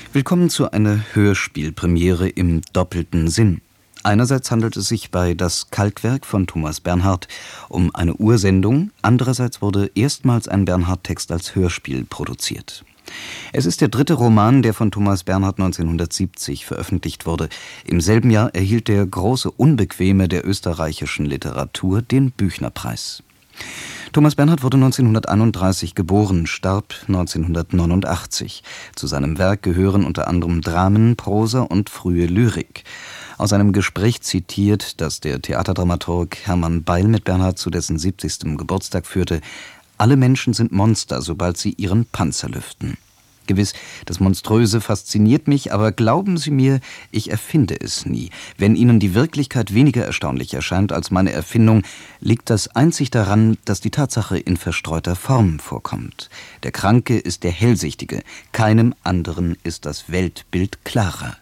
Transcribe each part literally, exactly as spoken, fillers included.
Willkommen zu einer Hörspielpremiere im doppelten Sinn. Einerseits handelt es sich bei Das Kalkwerk von Thomas Bernhard um eine Ursendung, andererseits wurde erstmals ein Bernhard-Text als Hörspiel produziert. Es ist der dritte Roman, der von Thomas Bernhard neunzehnhundertsiebzig veröffentlicht wurde. Im selben Jahr erhielt der große Unbequeme der österreichischen Literatur den Büchnerpreis. Thomas Bernhard wurde neunzehnhunderteinunddreißig geboren, starb neunzehnhundertneunundachtzig. Zu seinem Werk gehören unter anderem Dramen, Prosa und frühe Lyrik. Aus einem Gespräch zitiert, das der Theaterdramaturg Hermann Beil mit Bernhard zu dessen siebzigsten Geburtstag führte: Alle Menschen sind Monster, sobald sie ihren Panzer lüften. Gewiss, das Monströse fasziniert mich, aber glauben Sie mir, ich erfinde es nie. Wenn Ihnen die Wirklichkeit weniger erstaunlich erscheint als meine Erfindung, liegt das einzig daran, dass die Tatsache in verstreuter Form vorkommt. Der Kranke ist der Hellsichtige, keinem anderen ist das Weltbild klarer.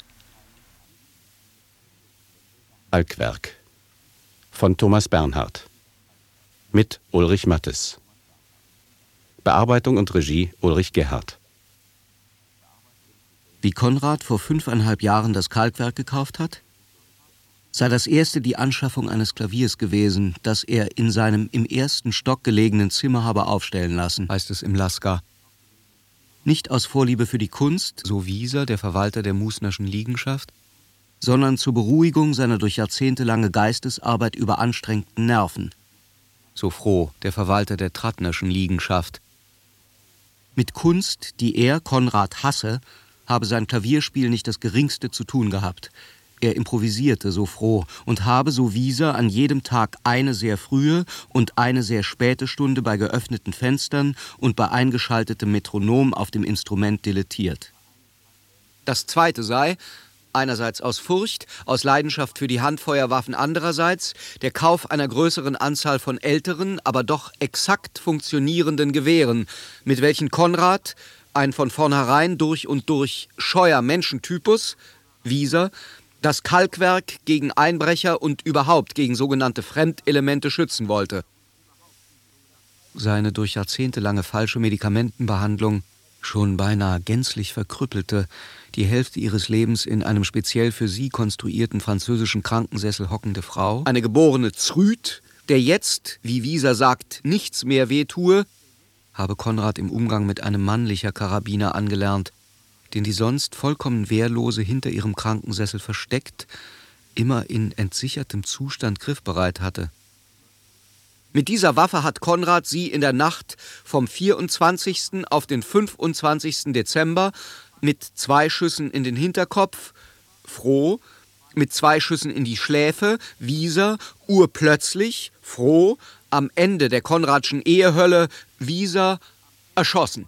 Kalkwerk von Thomas Bernhard mit Ulrich Mattes. Bearbeitung und Regie Ulrich Gerhardt. Wie Konrad vor fünfeinhalb Jahren das Kalkwerk gekauft hat, sei das erste die Anschaffung eines Klaviers gewesen, das er in seinem im ersten Stock gelegenen Zimmer habe aufstellen lassen, heißt es im Lasker. Nicht aus Vorliebe für die Kunst, so Wieser, der Verwalter der Musnerschen Liegenschaft, sondern zur Beruhigung seiner durch jahrzehntelange Geistesarbeit überanstrengten Nerven, so Froh, der Verwalter der Trattnerschen Liegenschaft. Mit Kunst, die er, Konrad, hasse, habe sein Klavierspiel nicht das Geringste zu tun gehabt. Er improvisierte, so Froh, und habe, so Wieser, an jedem Tag eine sehr frühe und eine sehr späte Stunde bei geöffneten Fenstern und bei eingeschaltetem Metronom auf dem Instrument dilettiert. Das zweite sei, einerseits aus Furcht, aus Leidenschaft für die Handfeuerwaffen andererseits, der Kauf einer größeren Anzahl von älteren, aber doch exakt funktionierenden Gewehren, mit welchen Konrad, ein von vornherein durch und durch scheuer Menschentypus, Wieser, das Kalkwerk gegen Einbrecher und überhaupt gegen sogenannte Fremdelemente schützen wollte. Seine durch jahrzehntelange falsche Medikamentenbehandlung schon beinahe gänzlich verkrüppelte, die Hälfte ihres Lebens in einem speziell für sie konstruierten französischen Krankensessel hockende Frau, eine geborene Zrüt, der jetzt, wie Wieser sagt, nichts mehr wehtue, habe Konrad im Umgang mit einem mannlicher Karabiner angelernt, den die sonst vollkommen Wehrlose hinter ihrem Krankensessel versteckt, immer in entsichertem Zustand griffbereit hatte. Mit dieser Waffe hat Konrad sie in der Nacht vom vierundzwanzigsten auf den fünfundzwanzigsten Dezember mit zwei Schüssen in den Hinterkopf, Froh, mit zwei Schüssen in die Schläfe, Wieser, urplötzlich, Froh, am Ende der Konradschen Ehehölle, Wieser, erschossen.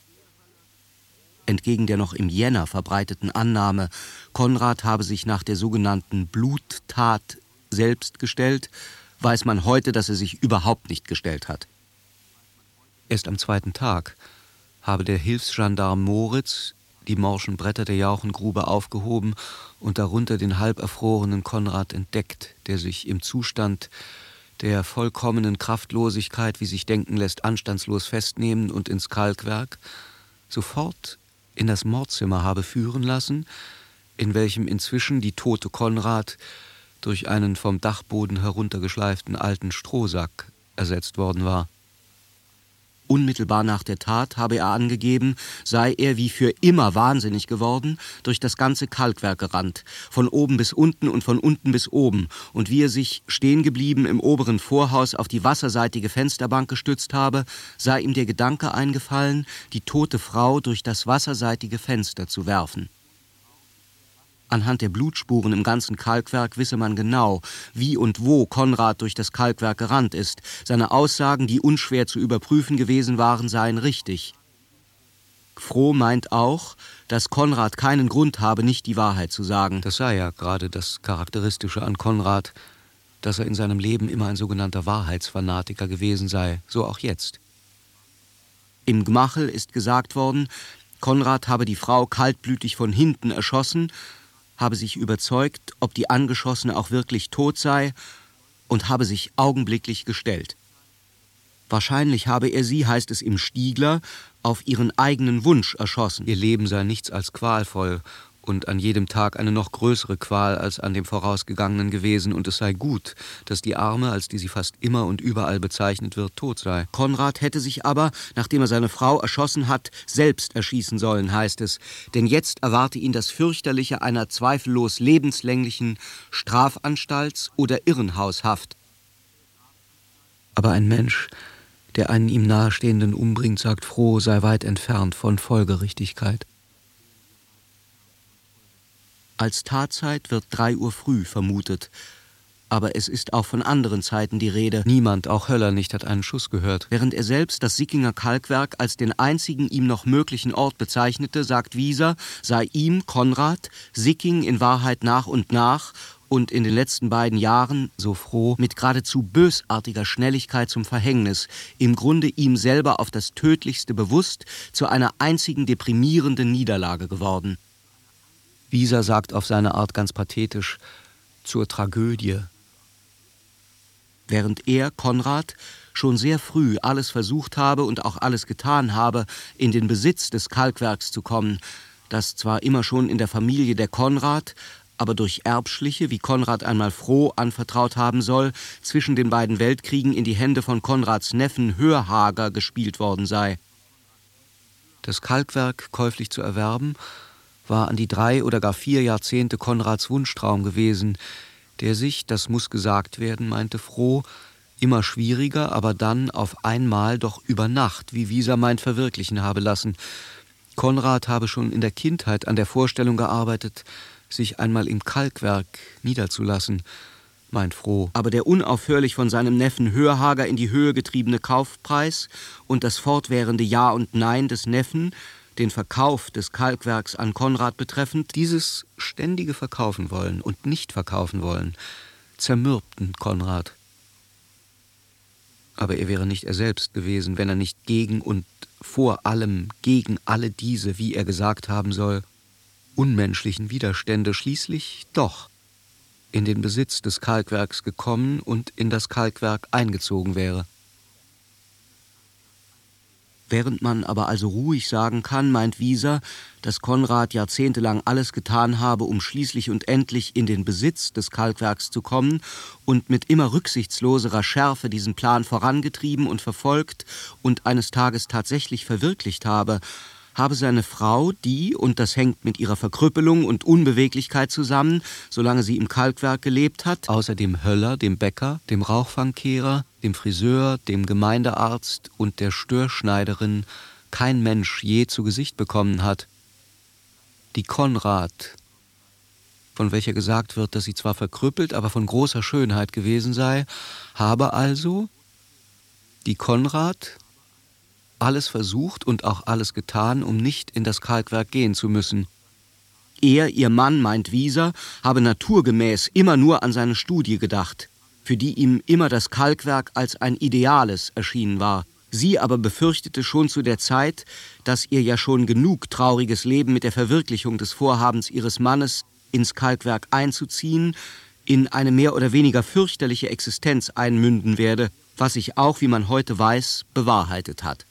Entgegen der noch im Jänner verbreiteten Annahme, Konrad habe sich nach der sogenannten Bluttat selbst gestellt, weiß man heute, dass er sich überhaupt nicht gestellt hat. Erst am zweiten Tag habe der Hilfsgendarm Moritz die morschen Bretter der Jauchengrube aufgehoben und darunter den halb erfrorenen Konrad entdeckt, der sich im Zustand der vollkommenen Kraftlosigkeit, wie sich denken lässt, anstandslos festnehmen und ins Kalkwerk, sofort in das Mordzimmer habe führen lassen, in welchem inzwischen die tote Konrad durch einen vom Dachboden heruntergeschleiften alten Strohsack ersetzt worden war. Unmittelbar nach der Tat, habe er angegeben, sei er wie für immer wahnsinnig geworden, durch das ganze Kalkwerk gerannt, von oben bis unten und von unten bis oben, und wie er sich, stehen geblieben im oberen Vorhaus, auf die wasserseitige Fensterbank gestützt habe, sei ihm der Gedanke eingefallen, die tote Frau durch das wasserseitige Fenster zu werfen. Anhand der Blutspuren im ganzen Kalkwerk wisse man genau, wie und wo Konrad durch das Kalkwerk gerannt ist. Seine Aussagen, die unschwer zu überprüfen gewesen waren, seien richtig. Froh meint auch, dass Konrad keinen Grund habe, nicht die Wahrheit zu sagen. Das sei ja gerade das Charakteristische an Konrad, dass er in seinem Leben immer ein sogenannter Wahrheitsfanatiker gewesen sei, so auch jetzt. Im Gmachel ist gesagt worden, Konrad habe die Frau kaltblütig von hinten erschossen, habe sich überzeugt, ob die Angeschossene auch wirklich tot sei, und habe sich augenblicklich gestellt. Wahrscheinlich habe er sie, heißt es im Stiegler, auf ihren eigenen Wunsch erschossen. Ihr Leben sei nichts als qualvoll und an jedem Tag eine noch größere Qual als an dem vorausgegangenen gewesen, und es sei gut, dass die Arme, als die sie fast immer und überall bezeichnet wird, tot sei. Konrad hätte sich aber, nachdem er seine Frau erschossen hat, selbst erschießen sollen, heißt es, denn jetzt erwarte ihn das Fürchterliche einer zweifellos lebenslänglichen Strafanstalts- oder Irrenhaushaft. Aber ein Mensch, der einen ihm Nahestehenden umbringt, sagt froh, sei weit entfernt von Folgerichtigkeit. Als Tatzeit wird drei Uhr früh vermutet, aber es ist auch von anderen Zeiten die Rede. Niemand, auch Höller nicht, hat einen Schuss gehört. Während er selbst das Sickinger Kalkwerk als den einzigen ihm noch möglichen Ort bezeichnete, sagt Wieser, sei ihm, Konrad, Sicking in Wahrheit nach und nach und in den letzten beiden Jahren, so froh, mit geradezu bösartiger Schnelligkeit zum Verhängnis, im Grunde ihm selber auf das Tödlichste bewusst, zu einer einzigen deprimierenden Niederlage geworden. Wieser sagt auf seine Art ganz pathetisch, zur Tragödie. Während er, Konrad, schon sehr früh alles versucht habe und auch alles getan habe, in den Besitz des Kalkwerks zu kommen, das zwar immer schon in der Familie der Konrad, aber durch Erbschliche, wie Konrad einmal froh anvertraut haben soll, zwischen den beiden Weltkriegen in die Hände von Konrads Neffen Hörhager gespielt worden sei. Das Kalkwerk käuflich zu erwerben, war an die drei oder gar vier Jahrzehnte Konrads Wunschtraum gewesen, der sich, das muss gesagt werden, meinte froh, immer schwieriger, aber dann auf einmal doch über Nacht, wie Wieser meint, verwirklichen habe lassen. Konrad habe schon in der Kindheit an der Vorstellung gearbeitet, sich einmal im Kalkwerk niederzulassen, meint Froh. Aber der unaufhörlich von seinem Neffen Hörhager in die Höhe getriebene Kaufpreis und das fortwährende Ja und Nein des Neffen, den Verkauf des Kalkwerks an Konrad betreffend, dieses ständige Verkaufen wollen und nicht verkaufen wollen, zermürbten Konrad. Aber er wäre nicht er selbst gewesen, wenn er nicht gegen und vor allem gegen alle diese, wie er gesagt haben soll, unmenschlichen Widerstände schließlich doch in den Besitz des Kalkwerks gekommen und in das Kalkwerk eingezogen wäre. Während man aber also ruhig sagen kann, meint Wieser, dass Konrad jahrzehntelang alles getan habe, um schließlich und endlich in den Besitz des Kalkwerks zu kommen und mit immer rücksichtsloserer Schärfe diesen Plan vorangetrieben und verfolgt und eines Tages tatsächlich verwirklicht habe, habe seine Frau, die, und das hängt mit ihrer Verkrüppelung und Unbeweglichkeit zusammen, solange sie im Kalkwerk gelebt hat, außer dem Höller, dem Bäcker, dem Rauchfangkehrer, dem Friseur, dem Gemeindearzt und der Störschneiderin kein Mensch je zu Gesicht bekommen hat. Die Konrad, von welcher gesagt wird, dass sie zwar verkrüppelt, aber von großer Schönheit gewesen sei, habe also die Konrad alles versucht und auch alles getan, um nicht in das Kalkwerk gehen zu müssen. Er, ihr Mann, meint Wieser, habe naturgemäß immer nur an seine Studie gedacht, für die ihm immer das Kalkwerk als ein Ideales erschienen war. Sie aber befürchtete schon zu der Zeit, dass ihr ja schon genug trauriges Leben mit der Verwirklichung des Vorhabens ihres Mannes, ins Kalkwerk einzuziehen, in eine mehr oder weniger fürchterliche Existenz einmünden werde, was sich auch, wie man heute weiß, bewahrheitet hat.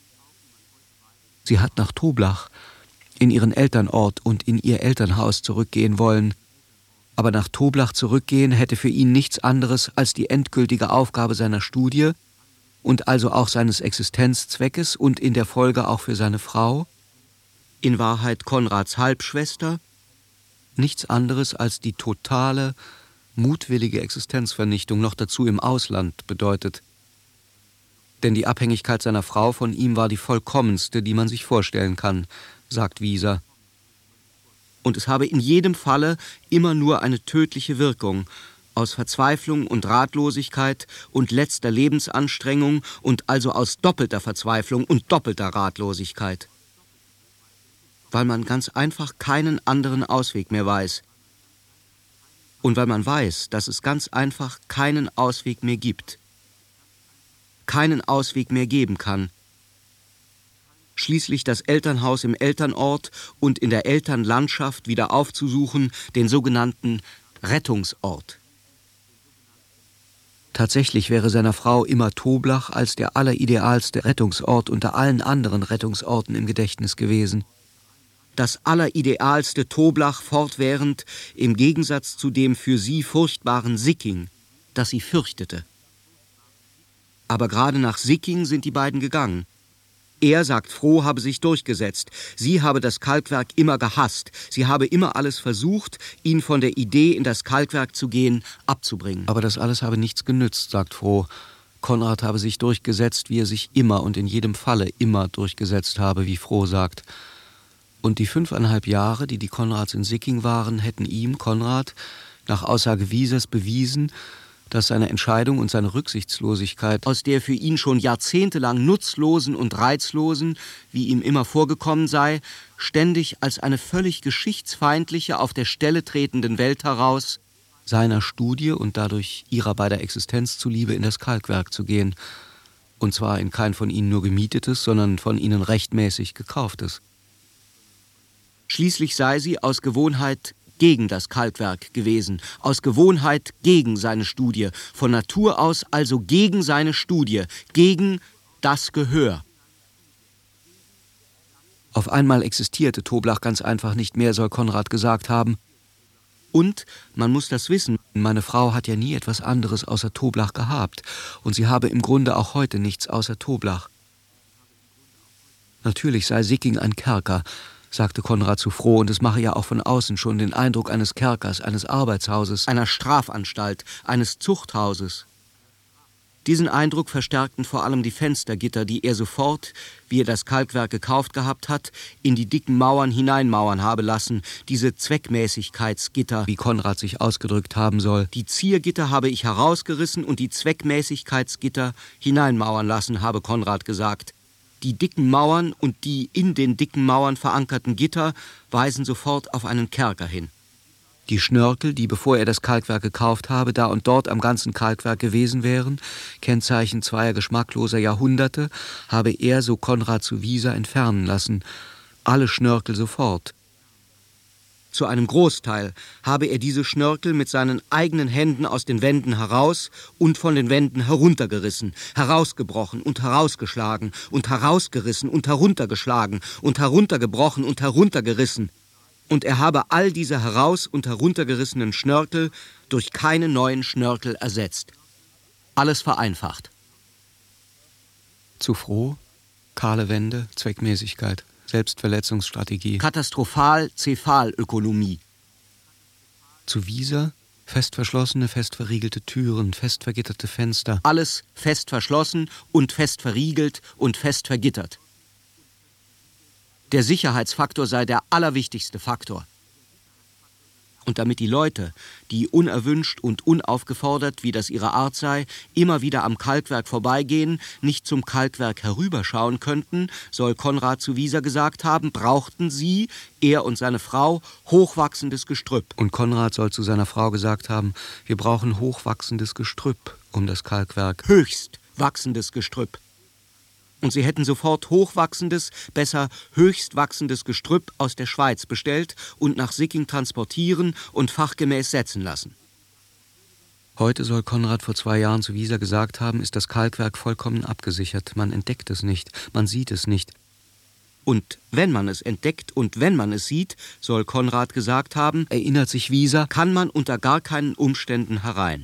Sie hat nach Toblach, in ihren Elternort und in ihr Elternhaus zurückgehen wollen. Aber nach Toblach zurückgehen hätte für ihn nichts anderes als die endgültige Aufgabe seiner Studie und also auch seines Existenzzweckes und in der Folge auch für seine Frau, in Wahrheit Konrads Halbschwester, nichts anderes als die totale, mutwillige Existenzvernichtung, noch dazu im Ausland, bedeutet. Denn die Abhängigkeit seiner Frau von ihm war die vollkommenste, die man sich vorstellen kann, sagt Wieser. Und es habe in jedem Falle immer nur eine tödliche Wirkung, aus Verzweiflung und Ratlosigkeit und letzter Lebensanstrengung und also aus doppelter Verzweiflung und doppelter Ratlosigkeit. Weil man ganz einfach keinen anderen Ausweg mehr weiß. Und weil man weiß, dass es ganz einfach keinen Ausweg mehr gibt. keinen Ausweg mehr geben kann. Schließlich das Elternhaus im Elternort und in der Elternlandschaft wieder aufzusuchen, den sogenannten Rettungsort. Tatsächlich wäre seiner Frau immer Toblach als der alleridealste Rettungsort unter allen anderen Rettungsorten im Gedächtnis gewesen. Das alleridealste Toblach fortwährend im Gegensatz zu dem für sie furchtbaren Sicking, das sie fürchtete. Aber gerade nach Sicking sind die beiden gegangen. Er, sagt Froh, habe sich durchgesetzt. Sie habe das Kalkwerk immer gehasst. Sie habe immer alles versucht, ihn von der Idee, in das Kalkwerk zu gehen, abzubringen. Aber das alles habe nichts genützt, sagt Froh. Konrad habe sich durchgesetzt, wie er sich immer und in jedem Falle immer durchgesetzt habe, wie Froh sagt. Und die fünfeinhalb Jahre, die die Konrads in Sicking waren, hätten ihm, Konrad, nach Aussage Wiesers bewiesen, dass seine Entscheidung und seine Rücksichtslosigkeit aus der für ihn schon jahrzehntelang nutzlosen und reizlosen, wie ihm immer vorgekommen sei, ständig als eine völlig geschichtsfeindliche, auf der Stelle tretenden Welt heraus, seiner Studie und dadurch ihrer beider Existenz zuliebe in das Kalkwerk zu gehen. Und zwar in kein von ihnen nur gemietetes, sondern von ihnen rechtmäßig gekauftes. Schließlich sei sie aus Gewohnheit gegen das Kalkwerk gewesen, aus Gewohnheit gegen seine Studie, von Natur aus also gegen seine Studie, gegen das Gehör. Auf einmal existierte Toblach ganz einfach nicht mehr, soll Konrad gesagt haben. Und, man muss das wissen, meine Frau hat ja nie etwas anderes außer Toblach gehabt, und sie habe im Grunde auch heute nichts außer Toblach. Natürlich sei Sicking ein Kerker, sagte Konrad zu Froh, und es mache ja auch von außen schon den Eindruck eines Kerkers, eines Arbeitshauses, einer Strafanstalt, eines Zuchthauses. Diesen Eindruck verstärkten vor allem die Fenstergitter, die er sofort, wie er das Kalkwerk gekauft gehabt hat, in die dicken Mauern hineinmauern habe lassen, diese Zweckmäßigkeitsgitter, wie Konrad sich ausgedrückt haben soll. Die Ziergitter habe ich herausgerissen und die Zweckmäßigkeitsgitter hineinmauern lassen, habe Konrad gesagt. Die dicken Mauern und die in den dicken Mauern verankerten Gitter weisen sofort auf einen Kerker hin. Die Schnörkel, die, bevor er das Kalkwerk gekauft habe, da und dort am ganzen Kalkwerk gewesen wären, Kennzeichen zweier geschmackloser Jahrhunderte, habe er, so Konrad zu Wieser, entfernen lassen. Alle Schnörkel sofort. Zu einem Großteil habe er diese Schnörkel mit seinen eigenen Händen aus den Wänden heraus und von den Wänden heruntergerissen, herausgebrochen und herausgeschlagen und herausgerissen und heruntergeschlagen und heruntergebrochen und heruntergerissen. Und er habe all diese heraus- und heruntergerissenen Schnörkel durch keine neuen Schnörkel ersetzt. Alles vereinfacht. Zu Froh, kahle Wände, Zweckmäßigkeit. Selbstverletzungsstrategie. Katastrophal-Cephalökonomie. Zu Wieser fest verschlossene, fest verriegelte Türen, fest vergitterte Fenster. Alles fest verschlossen und fest verriegelt und fest vergittert. Der Sicherheitsfaktor sei der allerwichtigste Faktor. Und damit die Leute, die unerwünscht und unaufgefordert, wie das ihre Art sei, immer wieder am Kalkwerk vorbeigehen, nicht zum Kalkwerk herüberschauen könnten, soll Konrad zu Wieser gesagt haben, brauchten sie, er und seine Frau, hochwachsendes Gestrüpp. Und Konrad soll zu seiner Frau gesagt haben, wir brauchen hochwachsendes Gestrüpp um das Kalkwerk. Höchst wachsendes Gestrüpp. Und sie hätten sofort hochwachsendes, besser höchst wachsendes Gestrüpp aus der Schweiz bestellt und nach Sicking transportieren und fachgemäß setzen lassen. Heute, soll Konrad vor zwei Jahren zu Wieser gesagt haben, ist das Kalkwerk vollkommen abgesichert. Man entdeckt es nicht, man sieht es nicht. Und wenn man es entdeckt und wenn man es sieht, soll Konrad gesagt haben, erinnert sich Wieser, kann man unter gar keinen Umständen herein.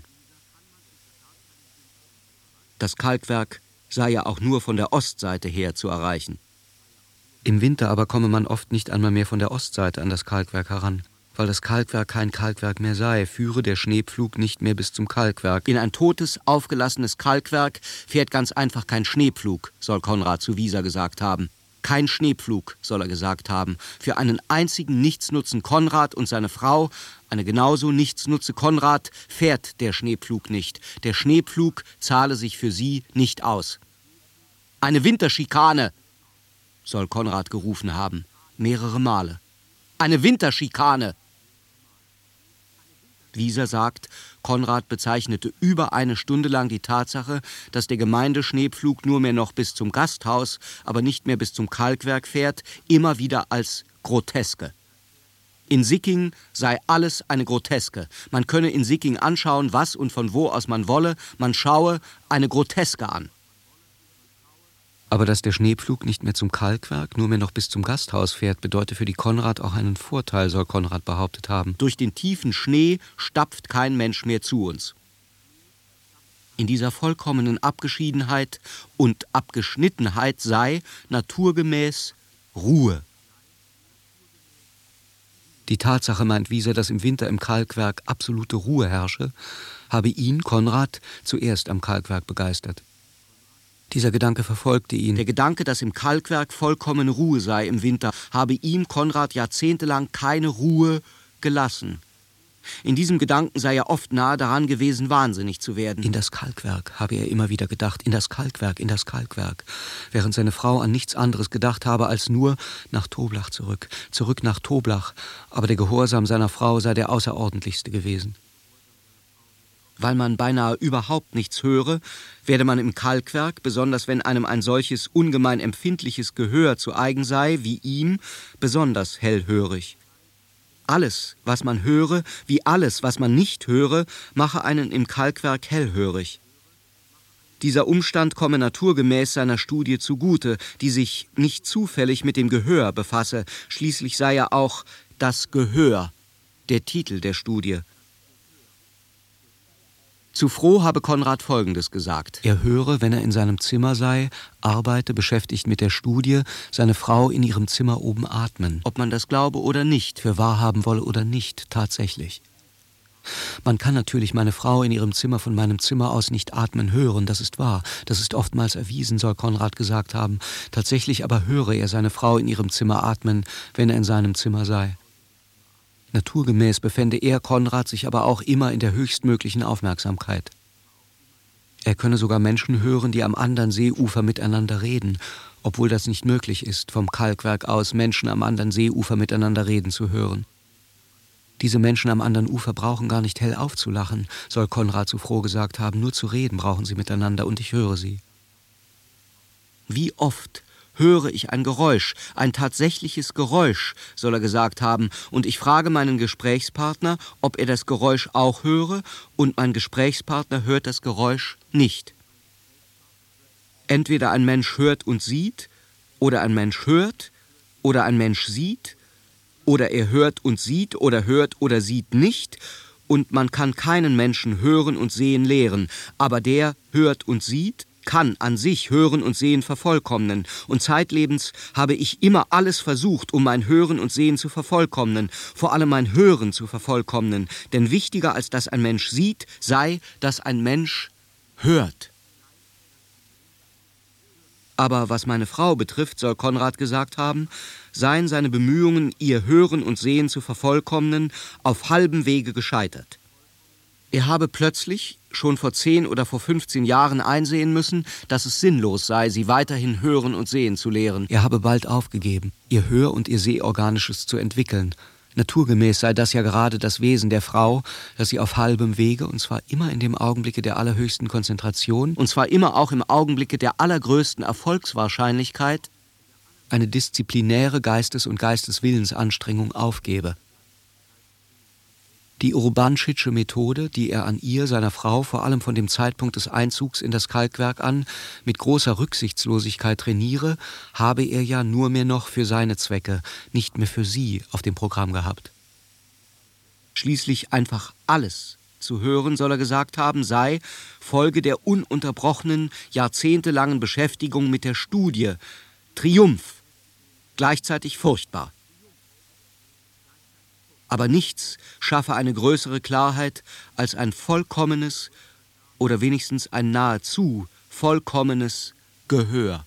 Das Kalkwerk sei ja auch nur von der Ostseite her zu erreichen. Im Winter aber komme man oft nicht einmal mehr von der Ostseite an das Kalkwerk heran, weil das Kalkwerk kein Kalkwerk mehr sei, führe der Schneepflug nicht mehr bis zum Kalkwerk. In ein totes, aufgelassenes Kalkwerk fährt ganz einfach kein Schneepflug, soll Konrad zu Wieser gesagt haben. Kein Schneepflug, soll er gesagt haben. Für einen einzigen Nichtsnutzen Konrad und seine Frau, eine genauso Nichtsnutze Konrad, fährt der Schneepflug nicht. Der Schneepflug zahle sich für sie nicht aus. Eine Winterschikane, soll Konrad gerufen haben, mehrere Male. Eine Winterschikane. Wieser sagt, Konrad bezeichnete über eine Stunde lang die Tatsache, dass der Gemeindeschneepflug nur mehr noch bis zum Gasthaus, aber nicht mehr bis zum Kalkwerk fährt, immer wieder als groteske. In Sicking sei alles eine Groteske. Man könne in Sicking anschauen, was und von wo aus man wolle. Man schaue eine Groteske an. Aber dass der Schneepflug nicht mehr zum Kalkwerk, nur mehr noch bis zum Gasthaus fährt, bedeute für die Konrad auch einen Vorteil, soll Konrad behauptet haben. Durch den tiefen Schnee stapft kein Mensch mehr zu uns. In dieser vollkommenen Abgeschiedenheit und Abgeschnittenheit sei naturgemäß Ruhe. Die Tatsache, meint Wieser, dass im Winter im Kalkwerk absolute Ruhe herrsche, habe ihn, Konrad, zuerst am Kalkwerk begeistert. Dieser Gedanke verfolgte ihn. Der Gedanke, dass im Kalkwerk vollkommene Ruhe sei im Winter, habe ihm, Konrad, jahrzehntelang keine Ruhe gelassen. In diesem Gedanken sei er oft nahe daran gewesen, wahnsinnig zu werden. In das Kalkwerk, habe er immer wieder gedacht, in das Kalkwerk, in das Kalkwerk, während seine Frau an nichts anderes gedacht habe, als nur nach Toblach zurück, zurück nach Toblach, aber der Gehorsam seiner Frau sei der außerordentlichste gewesen. Weil man beinahe überhaupt nichts höre, werde man im Kalkwerk, besonders wenn einem ein solches ungemein empfindliches Gehör zu eigen sei, wie ihm, besonders hellhörig. Alles, was man höre, wie alles, was man nicht höre, mache einen im Kalkwerk hellhörig. Dieser Umstand komme naturgemäß seiner Studie zugute, die sich nicht zufällig mit dem Gehör befasse. Schließlich sei ja auch das Gehör der Titel der Studie. Zu Froh habe Konrad Folgendes gesagt. Er höre, wenn er in seinem Zimmer sei, arbeite, beschäftigt mit der Studie, seine Frau in ihrem Zimmer oben atmen. Ob man das glaube oder nicht, für wahr haben wolle oder nicht, tatsächlich. Man kann natürlich meine Frau in ihrem Zimmer von meinem Zimmer aus nicht atmen hören, das ist wahr. Das ist oftmals erwiesen, soll Konrad gesagt haben. Tatsächlich aber höre er seine Frau in ihrem Zimmer atmen, wenn er in seinem Zimmer sei. Naturgemäß befände er, Konrad, sich aber auch immer in der höchstmöglichen Aufmerksamkeit. Er könne sogar Menschen hören, die am anderen Seeufer miteinander reden, obwohl das nicht möglich ist, vom Kalkwerk aus Menschen am anderen Seeufer miteinander reden zu hören. Diese Menschen am anderen Ufer brauchen gar nicht hell aufzulachen, soll Konrad zu Froh gesagt haben, nur zu reden brauchen sie miteinander und ich höre sie. Wie oft höre ich ein Geräusch, ein tatsächliches Geräusch, soll er gesagt haben, und ich frage meinen Gesprächspartner, ob er das Geräusch auch höre, und mein Gesprächspartner hört das Geräusch nicht. Entweder ein Mensch hört und sieht, oder ein Mensch hört, oder ein Mensch sieht, oder er hört und sieht, oder hört oder sieht nicht, und man kann keinen Menschen hören und sehen lehren, aber der hört und sieht, kann an sich Hören und Sehen vervollkommnen, und zeitlebens habe ich immer alles versucht, um mein Hören und Sehen zu vervollkommnen, vor allem mein Hören zu vervollkommnen, denn wichtiger als dass ein Mensch sieht, sei, dass ein Mensch hört. Aber was meine Frau betrifft, soll Konrad gesagt haben, seien seine Bemühungen, ihr Hören und Sehen zu vervollkommnen, auf halbem Wege gescheitert. Er habe plötzlich, schon vor zehn oder vor fünfzehn Jahren einsehen müssen, dass es sinnlos sei, sie weiterhin hören und sehen zu lehren. Er habe bald aufgegeben, ihr Hör- und ihr Sehorganisches zu entwickeln. Naturgemäß sei das ja gerade das Wesen der Frau, dass sie auf halbem Wege, und zwar immer in dem Augenblicke der allerhöchsten Konzentration, und zwar immer auch im Augenblicke der allergrößten Erfolgswahrscheinlichkeit, eine disziplinäre Geistes- und Geisteswillensanstrengung aufgebe. Die Urbanschitsche Methode, die er an ihr, seiner Frau, vor allem von dem Zeitpunkt des Einzugs in das Kalkwerk an, mit großer Rücksichtslosigkeit trainiere, habe er ja nur mehr noch für seine Zwecke, nicht mehr für sie auf dem Programm gehabt. Schließlich einfach alles zu hören, soll er gesagt haben, sei Folge der ununterbrochenen, jahrzehntelangen Beschäftigung mit der Studie, Triumph, gleichzeitig furchtbar. Aber nichts schaffe eine größere Klarheit als ein vollkommenes oder wenigstens ein nahezu vollkommenes Gehör.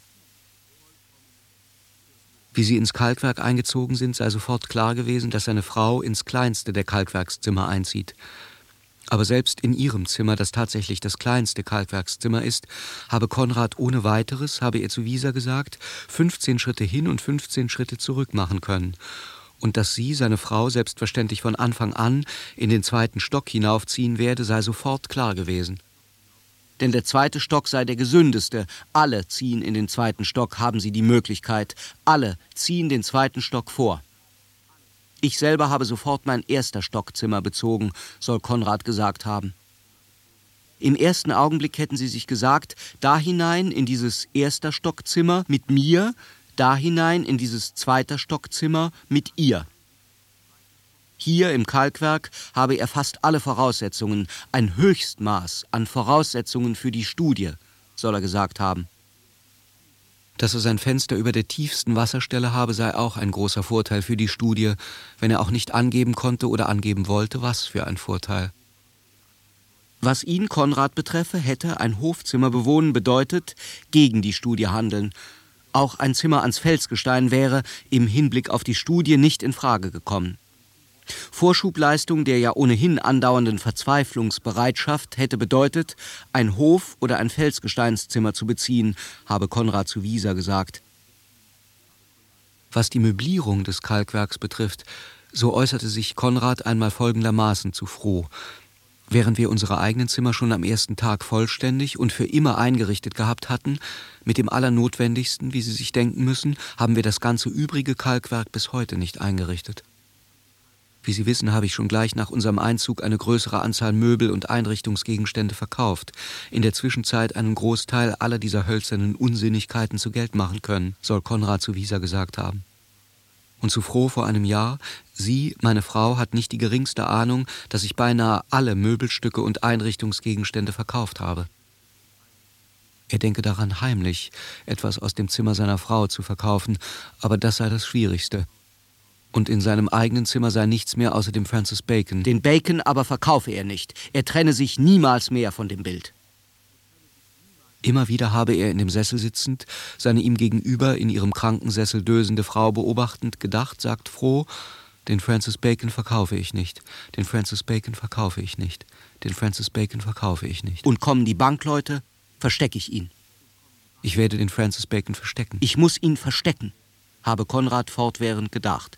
Wie sie ins Kalkwerk eingezogen sind, sei sofort klar gewesen, dass seine Frau ins kleinste der Kalkwerkszimmer einzieht. Aber selbst in ihrem Zimmer, das tatsächlich das kleinste Kalkwerkszimmer ist, habe Konrad ohne weiteres, habe er zu Wieser gesagt, fünfzehn Schritte hin und fünfzehn Schritte zurück machen können. Und dass sie, seine Frau, selbstverständlich von Anfang an in den zweiten Stock hinaufziehen werde, sei sofort klar gewesen. Denn der zweite Stock sei der gesündeste. Alle ziehen in den zweiten Stock, haben sie die Möglichkeit. Alle ziehen den zweiten Stock vor. Ich selber habe sofort mein erster Stockzimmer bezogen, soll Konrad gesagt haben. Im ersten Augenblick hätten sie sich gesagt, da hinein in dieses erster Stockzimmer mit mir, da hinein in dieses zweiter Stockzimmer mit ihr. Hier im Kalkwerk habe er fast alle Voraussetzungen, ein Höchstmaß an Voraussetzungen für die Studie, soll er gesagt haben. Dass er sein Fenster über der tiefsten Wasserstelle habe, sei auch ein großer Vorteil für die Studie, wenn er auch nicht angeben konnte oder angeben wollte, was für ein Vorteil. Was ihn, Konrad, betreffe, hätte ein Hofzimmer bewohnen bedeutet, gegen die Studie handeln. Auch ein Zimmer ans Felsgestein wäre im Hinblick auf die Studie nicht in Frage gekommen. Vorschubleistung der ja ohnehin andauernden Verzweiflungsbereitschaft hätte bedeutet, ein Hof- oder ein Felsgesteinszimmer zu beziehen, habe Konrad zu Wieser gesagt. Was die Möblierung des Kalkwerks betrifft, so äußerte sich Konrad einmal folgendermaßen zu Froh. Während wir unsere eigenen Zimmer schon am ersten Tag vollständig und für immer eingerichtet gehabt hatten, mit dem Allernotwendigsten, wie Sie sich denken müssen, haben wir das ganze übrige Kalkwerk bis heute nicht eingerichtet. Wie Sie wissen, habe ich schon gleich nach unserem Einzug eine größere Anzahl Möbel und Einrichtungsgegenstände verkauft, in der Zwischenzeit einen Großteil aller dieser hölzernen Unsinnigkeiten zu Geld machen können, soll Konrad zu Wieser gesagt haben. Und zu Froh vor einem Jahr, sie, meine Frau, hat nicht die geringste Ahnung, dass ich beinahe alle Möbelstücke und Einrichtungsgegenstände verkauft habe. Er denke daran, heimlich etwas aus dem Zimmer seiner Frau zu verkaufen, aber das sei das Schwierigste. Und in seinem eigenen Zimmer sei nichts mehr außer dem Francis Bacon. Den Bacon aber verkaufe er nicht. Er trenne sich niemals mehr von dem Bild. Immer wieder habe er in dem Sessel sitzend, seine ihm gegenüber in ihrem Krankensessel dösende Frau beobachtend, gedacht, sagt Froh, den Francis Bacon verkaufe ich nicht, den Francis Bacon verkaufe ich nicht, den Francis Bacon verkaufe ich nicht. Und kommen die Bankleute, verstecke ich ihn. Ich werde den Francis Bacon verstecken. Ich muss ihn verstecken, habe Konrad fortwährend gedacht.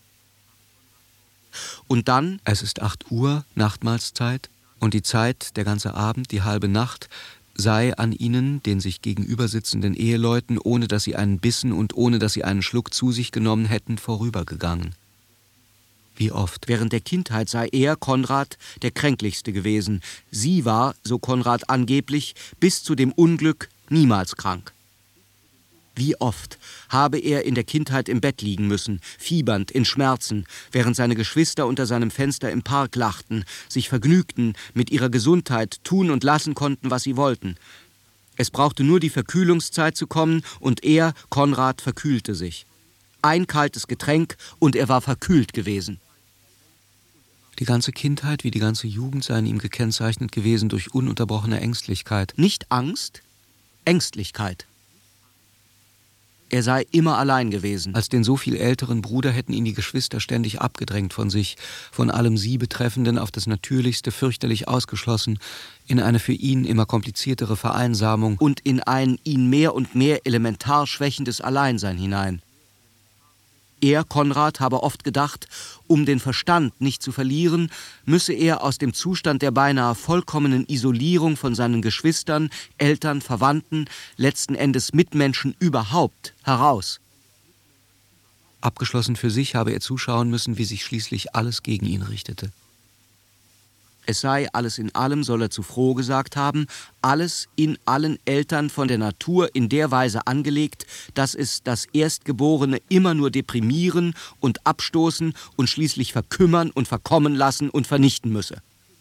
Und dann, es ist acht Uhr, Nachtmahlszeit, und die Zeit, der ganze Abend, die halbe Nacht, sei an ihnen, den sich gegenüber sitzenden Eheleuten, ohne dass sie einen Bissen und ohne dass sie einen Schluck zu sich genommen hätten, vorübergegangen. Wie oft. Während der Kindheit sei er, Konrad, der Kränklichste gewesen. Sie war, so Konrad angeblich, bis zu dem Unglück niemals krank. Wie oft habe er in der Kindheit im Bett liegen müssen, fiebernd, in Schmerzen, während seine Geschwister unter seinem Fenster im Park lachten, sich vergnügten, mit ihrer Gesundheit tun und lassen konnten, was sie wollten. Es brauchte nur die Verkühlungszeit zu kommen, und er, Konrad, verkühlte sich. Ein kaltes Getränk, und er war verkühlt gewesen. Die ganze Kindheit wie die ganze Jugend seien ihm gekennzeichnet gewesen durch ununterbrochene Ängstlichkeit. Nicht Angst, Ängstlichkeit. Er sei immer allein gewesen. Als den so viel älteren Bruder hätten ihn die Geschwister ständig abgedrängt von sich, von allem sie Betreffenden auf das Natürlichste fürchterlich ausgeschlossen, in eine für ihn immer kompliziertere Vereinsamung und in ein ihn mehr und mehr elementar schwächendes Alleinsein hinein. Er, Konrad, habe oft gedacht, um den Verstand nicht zu verlieren, müsse er aus dem Zustand der beinahe vollkommenen Isolierung von seinen Geschwistern, Eltern, Verwandten, letzten Endes Mitmenschen überhaupt heraus. Abgeschlossen für sich habe er zuschauen müssen, wie sich schließlich alles gegen ihn richtete. Es sei alles in allem, soll er zu Froh gesagt haben, alles in allen Eltern von der Natur in der Weise angelegt, dass es das Erstgeborene immer nur deprimieren und abstoßen und schließlich verkümmern und verkommen lassen und vernichten müsse.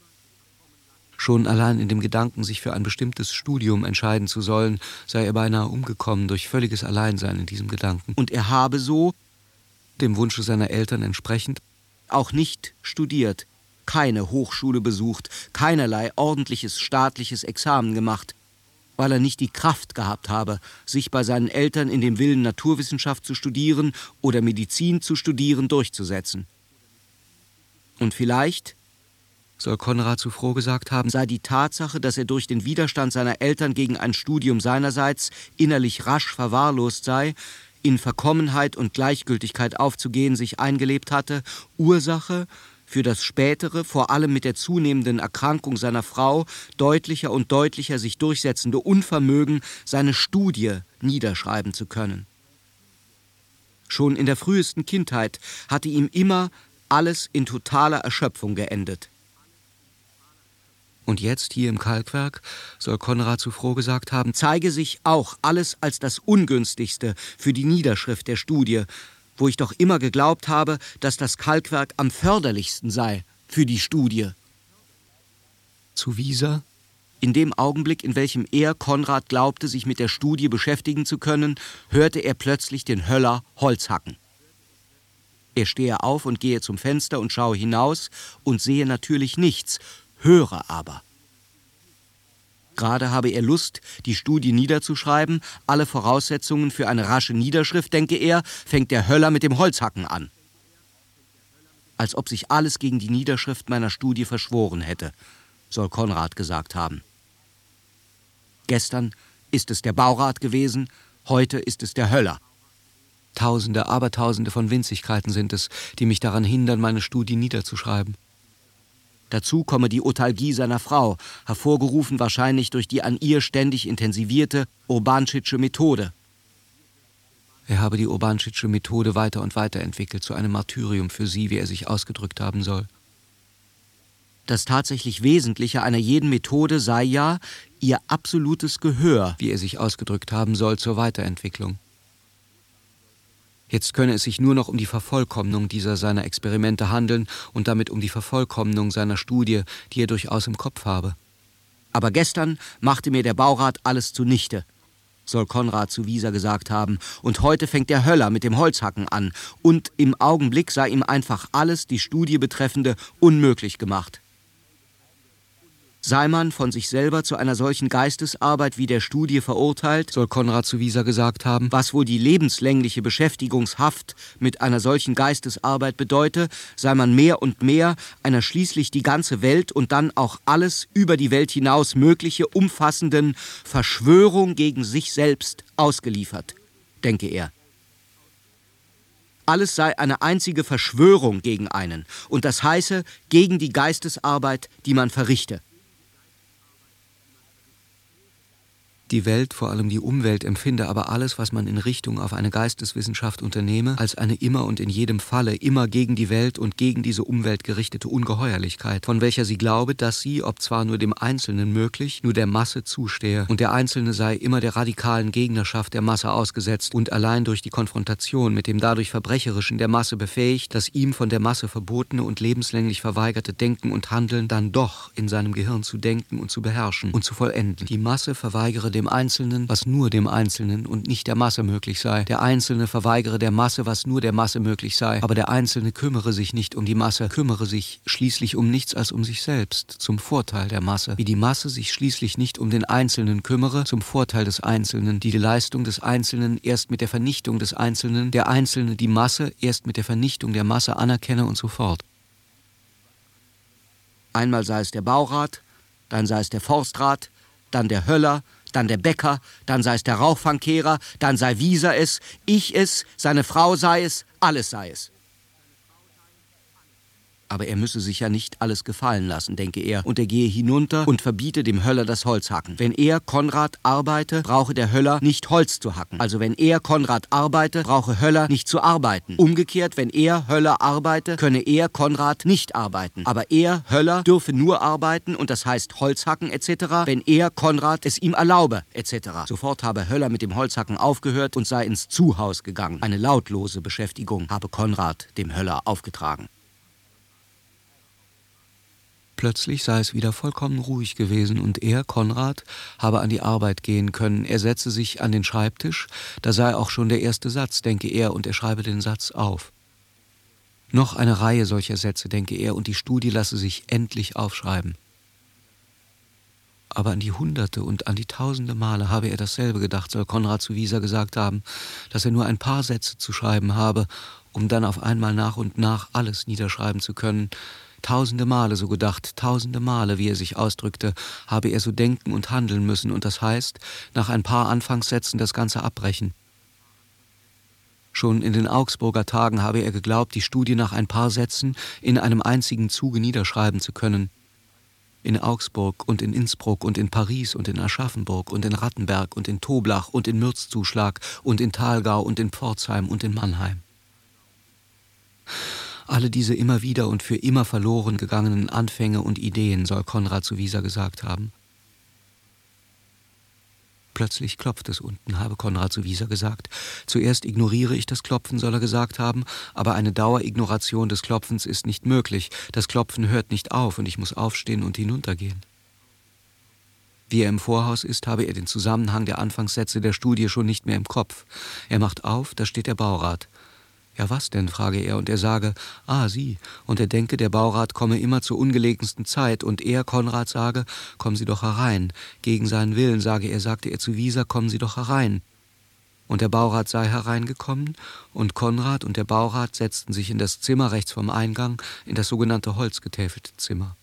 Schon allein in dem Gedanken, sich für ein bestimmtes Studium entscheiden zu sollen, sei er beinahe umgekommen durch völliges Alleinsein in diesem Gedanken. Und er habe so, dem Wunsche seiner Eltern entsprechend, auch nicht studiert, keine Hochschule besucht, keinerlei ordentliches staatliches Examen gemacht, weil er nicht die Kraft gehabt habe, sich bei seinen Eltern in dem Willen, Naturwissenschaft zu studieren oder Medizin zu studieren, durchzusetzen. Und vielleicht, soll Konrad zu Froh gesagt haben, sei die Tatsache, dass er durch den Widerstand seiner Eltern gegen ein Studium seinerseits innerlich rasch verwahrlost sei, in Verkommenheit und Gleichgültigkeit aufzugehen sich eingelebt hatte, Ursache für das spätere, vor allem mit der zunehmenden Erkrankung seiner Frau, deutlicher und deutlicher sich durchsetzende Unvermögen, seine Studie niederschreiben zu können. Schon in der frühesten Kindheit hatte ihm immer alles in totaler Erschöpfung geendet. Und jetzt, hier im Kalkwerk, soll Konrad zu Froh gesagt haben, zeige sich auch alles als das Ungünstigste für die Niederschrift der Studie, wo ich doch immer geglaubt habe, dass das Kalkwerk am förderlichsten sei für die Studie. Zu Wieser? In dem Augenblick, in welchem er, Konrad, glaubte, sich mit der Studie beschäftigen zu können, hörte er plötzlich den Höller Holz hacken. Er stehe auf und gehe zum Fenster und schaue hinaus und sehe natürlich nichts, höre aber. Gerade habe er Lust, die Studie niederzuschreiben, alle Voraussetzungen für eine rasche Niederschrift, denke er, fängt der Höller mit dem Holzhacken an. Als ob sich alles gegen die Niederschrift meiner Studie verschworen hätte, soll Konrad gesagt haben. Gestern ist es der Baurat gewesen, heute ist es der Höller. Tausende, Abertausende von Winzigkeiten sind es, die mich daran hindern, meine Studie niederzuschreiben. Dazu komme die Otalgie seiner Frau, hervorgerufen wahrscheinlich durch die an ihr ständig intensivierte Urbanschitsche Methode. Er habe die Urbanschitsche Methode weiter und weiter entwickelt, zu einem Martyrium für sie, wie er sich ausgedrückt haben soll. Das tatsächlich Wesentliche einer jeden Methode sei ja ihr absolutes Gehör, wie er sich ausgedrückt haben soll, zur Weiterentwicklung. Jetzt könne es sich nur noch um die Vervollkommnung dieser seiner Experimente handeln und damit um die Vervollkommnung seiner Studie, die er durchaus im Kopf habe. Aber gestern machte mir der Baurat alles zunichte, soll Konrad zu Wieser gesagt haben, und heute fängt der Höller mit dem Holzhacken an, und im Augenblick sei ihm einfach alles, die Studie betreffende, unmöglich gemacht. Sei man von sich selber zu einer solchen Geistesarbeit wie der Studie verurteilt, soll Konrad zu Wieser gesagt haben, was wohl die lebenslängliche Beschäftigungshaft mit einer solchen Geistesarbeit bedeute, sei man mehr und mehr einer schließlich die ganze Welt und dann auch alles über die Welt hinaus Mögliche umfassenden Verschwörung gegen sich selbst ausgeliefert, denke er. Alles sei eine einzige Verschwörung gegen einen, und das heiße gegen die Geistesarbeit, die man verrichte. Die Welt, vor allem die Umwelt, empfinde aber alles, was man in Richtung auf eine Geisteswissenschaft unternehme, als eine immer und in jedem Falle immer gegen die Welt und gegen diese Umwelt gerichtete Ungeheuerlichkeit, von welcher sie glaube, dass sie, ob zwar nur dem Einzelnen möglich, nur der Masse zustehe, und der Einzelne sei immer der radikalen Gegnerschaft der Masse ausgesetzt und allein durch die Konfrontation mit dem dadurch Verbrecherischen der Masse befähigt, das ihm von der Masse verbotene und lebenslänglich verweigerte Denken und Handeln dann doch in seinem Gehirn zu denken und zu beherrschen und zu vollenden. Die Masse verweigere dem Einzelnen, was nur dem Einzelnen und nicht der Masse möglich sei. Der Einzelne verweigere der Masse, was nur der Masse möglich sei. Aber der Einzelne kümmere sich nicht um die Masse, kümmere sich schließlich um nichts als um sich selbst, zum Vorteil der Masse. Wie die Masse sich schließlich nicht um den Einzelnen kümmere, zum Vorteil des Einzelnen. Die Leistung des Einzelnen erst mit der Vernichtung des Einzelnen, der Einzelne die Masse erst mit der Vernichtung der Masse anerkenne und so fort. Einmal sei es der Baurat, dann sei es der Forstrat, dann der Höller, dann der Bäcker, dann sei es der Rauchfangkehrer, dann sei Wieser es, ich es, seine Frau sei es, alles sei es. Aber er müsse sich ja nicht alles gefallen lassen, denke er, und er gehe hinunter und verbiete dem Höller das Holzhacken. Wenn er, Konrad, arbeite, brauche der Höller nicht Holz zu hacken. Also wenn er, Konrad, arbeite, brauche Höller nicht zu arbeiten. Umgekehrt, wenn er, Höller, arbeite, könne er, Konrad, nicht arbeiten. Aber er, Höller, dürfe nur arbeiten, und das heißt Holzhacken et cetera, wenn er, Konrad, es ihm erlaube et cetera. Sofort habe Höller mit dem Holzhacken aufgehört und sei ins Zuhaus gegangen. Eine lautlose Beschäftigung habe Konrad dem Höller aufgetragen. Plötzlich sei es wieder vollkommen ruhig gewesen und er, Konrad, habe an die Arbeit gehen können. Er setze sich an den Schreibtisch, da sei auch schon der erste Satz, denke er, und er schreibe den Satz auf. Noch eine Reihe solcher Sätze, denke er, und die Studie lasse sich endlich aufschreiben. Aber an die Hunderte und an die Tausende Male habe er dasselbe gedacht, soll Konrad zu Wieser gesagt haben, dass er nur ein paar Sätze zu schreiben habe, um dann auf einmal nach und nach alles niederschreiben zu können. Tausende Male so gedacht, tausende Male, wie er sich ausdrückte, habe er so denken und handeln müssen, und das heißt, nach ein paar Anfangssätzen das Ganze abbrechen. Schon in den Augsburger Tagen habe er geglaubt, die Studie nach ein paar Sätzen in einem einzigen Zuge niederschreiben zu können. In Augsburg und in Innsbruck und in Paris und in Aschaffenburg und in Rattenberg und in Toblach und in Mürzzuschlag und in Thalgau und in Pforzheim und in Mannheim. Alle diese immer wieder und für immer verloren gegangenen Anfänge und Ideen soll Konrad zu Wieser gesagt haben. Plötzlich klopft es unten, habe Konrad zu Wieser gesagt. Zuerst ignoriere ich das Klopfen, soll er gesagt haben, aber eine Dauerignoration des Klopfens ist nicht möglich. Das Klopfen hört nicht auf und ich muss aufstehen und hinuntergehen. Wie er im Vorhaus ist, habe er den Zusammenhang der Anfangssätze der Studie schon nicht mehr im Kopf. Er macht auf, da steht der Baurat. »Ja, was denn?« frage er, und er sage, »Ah, Sie«, und er denke, der Baurat komme immer zur ungelegensten Zeit, und er, Konrad, sage, »Kommen Sie doch herein«. Gegen seinen Willen, sage er, sagte er zu Wieser, »Kommen Sie doch herein«. Und der Baurat sei hereingekommen, und Konrad und der Baurat setzten sich in das Zimmer rechts vom Eingang, in das sogenannte holzgetäfelte Zimmer.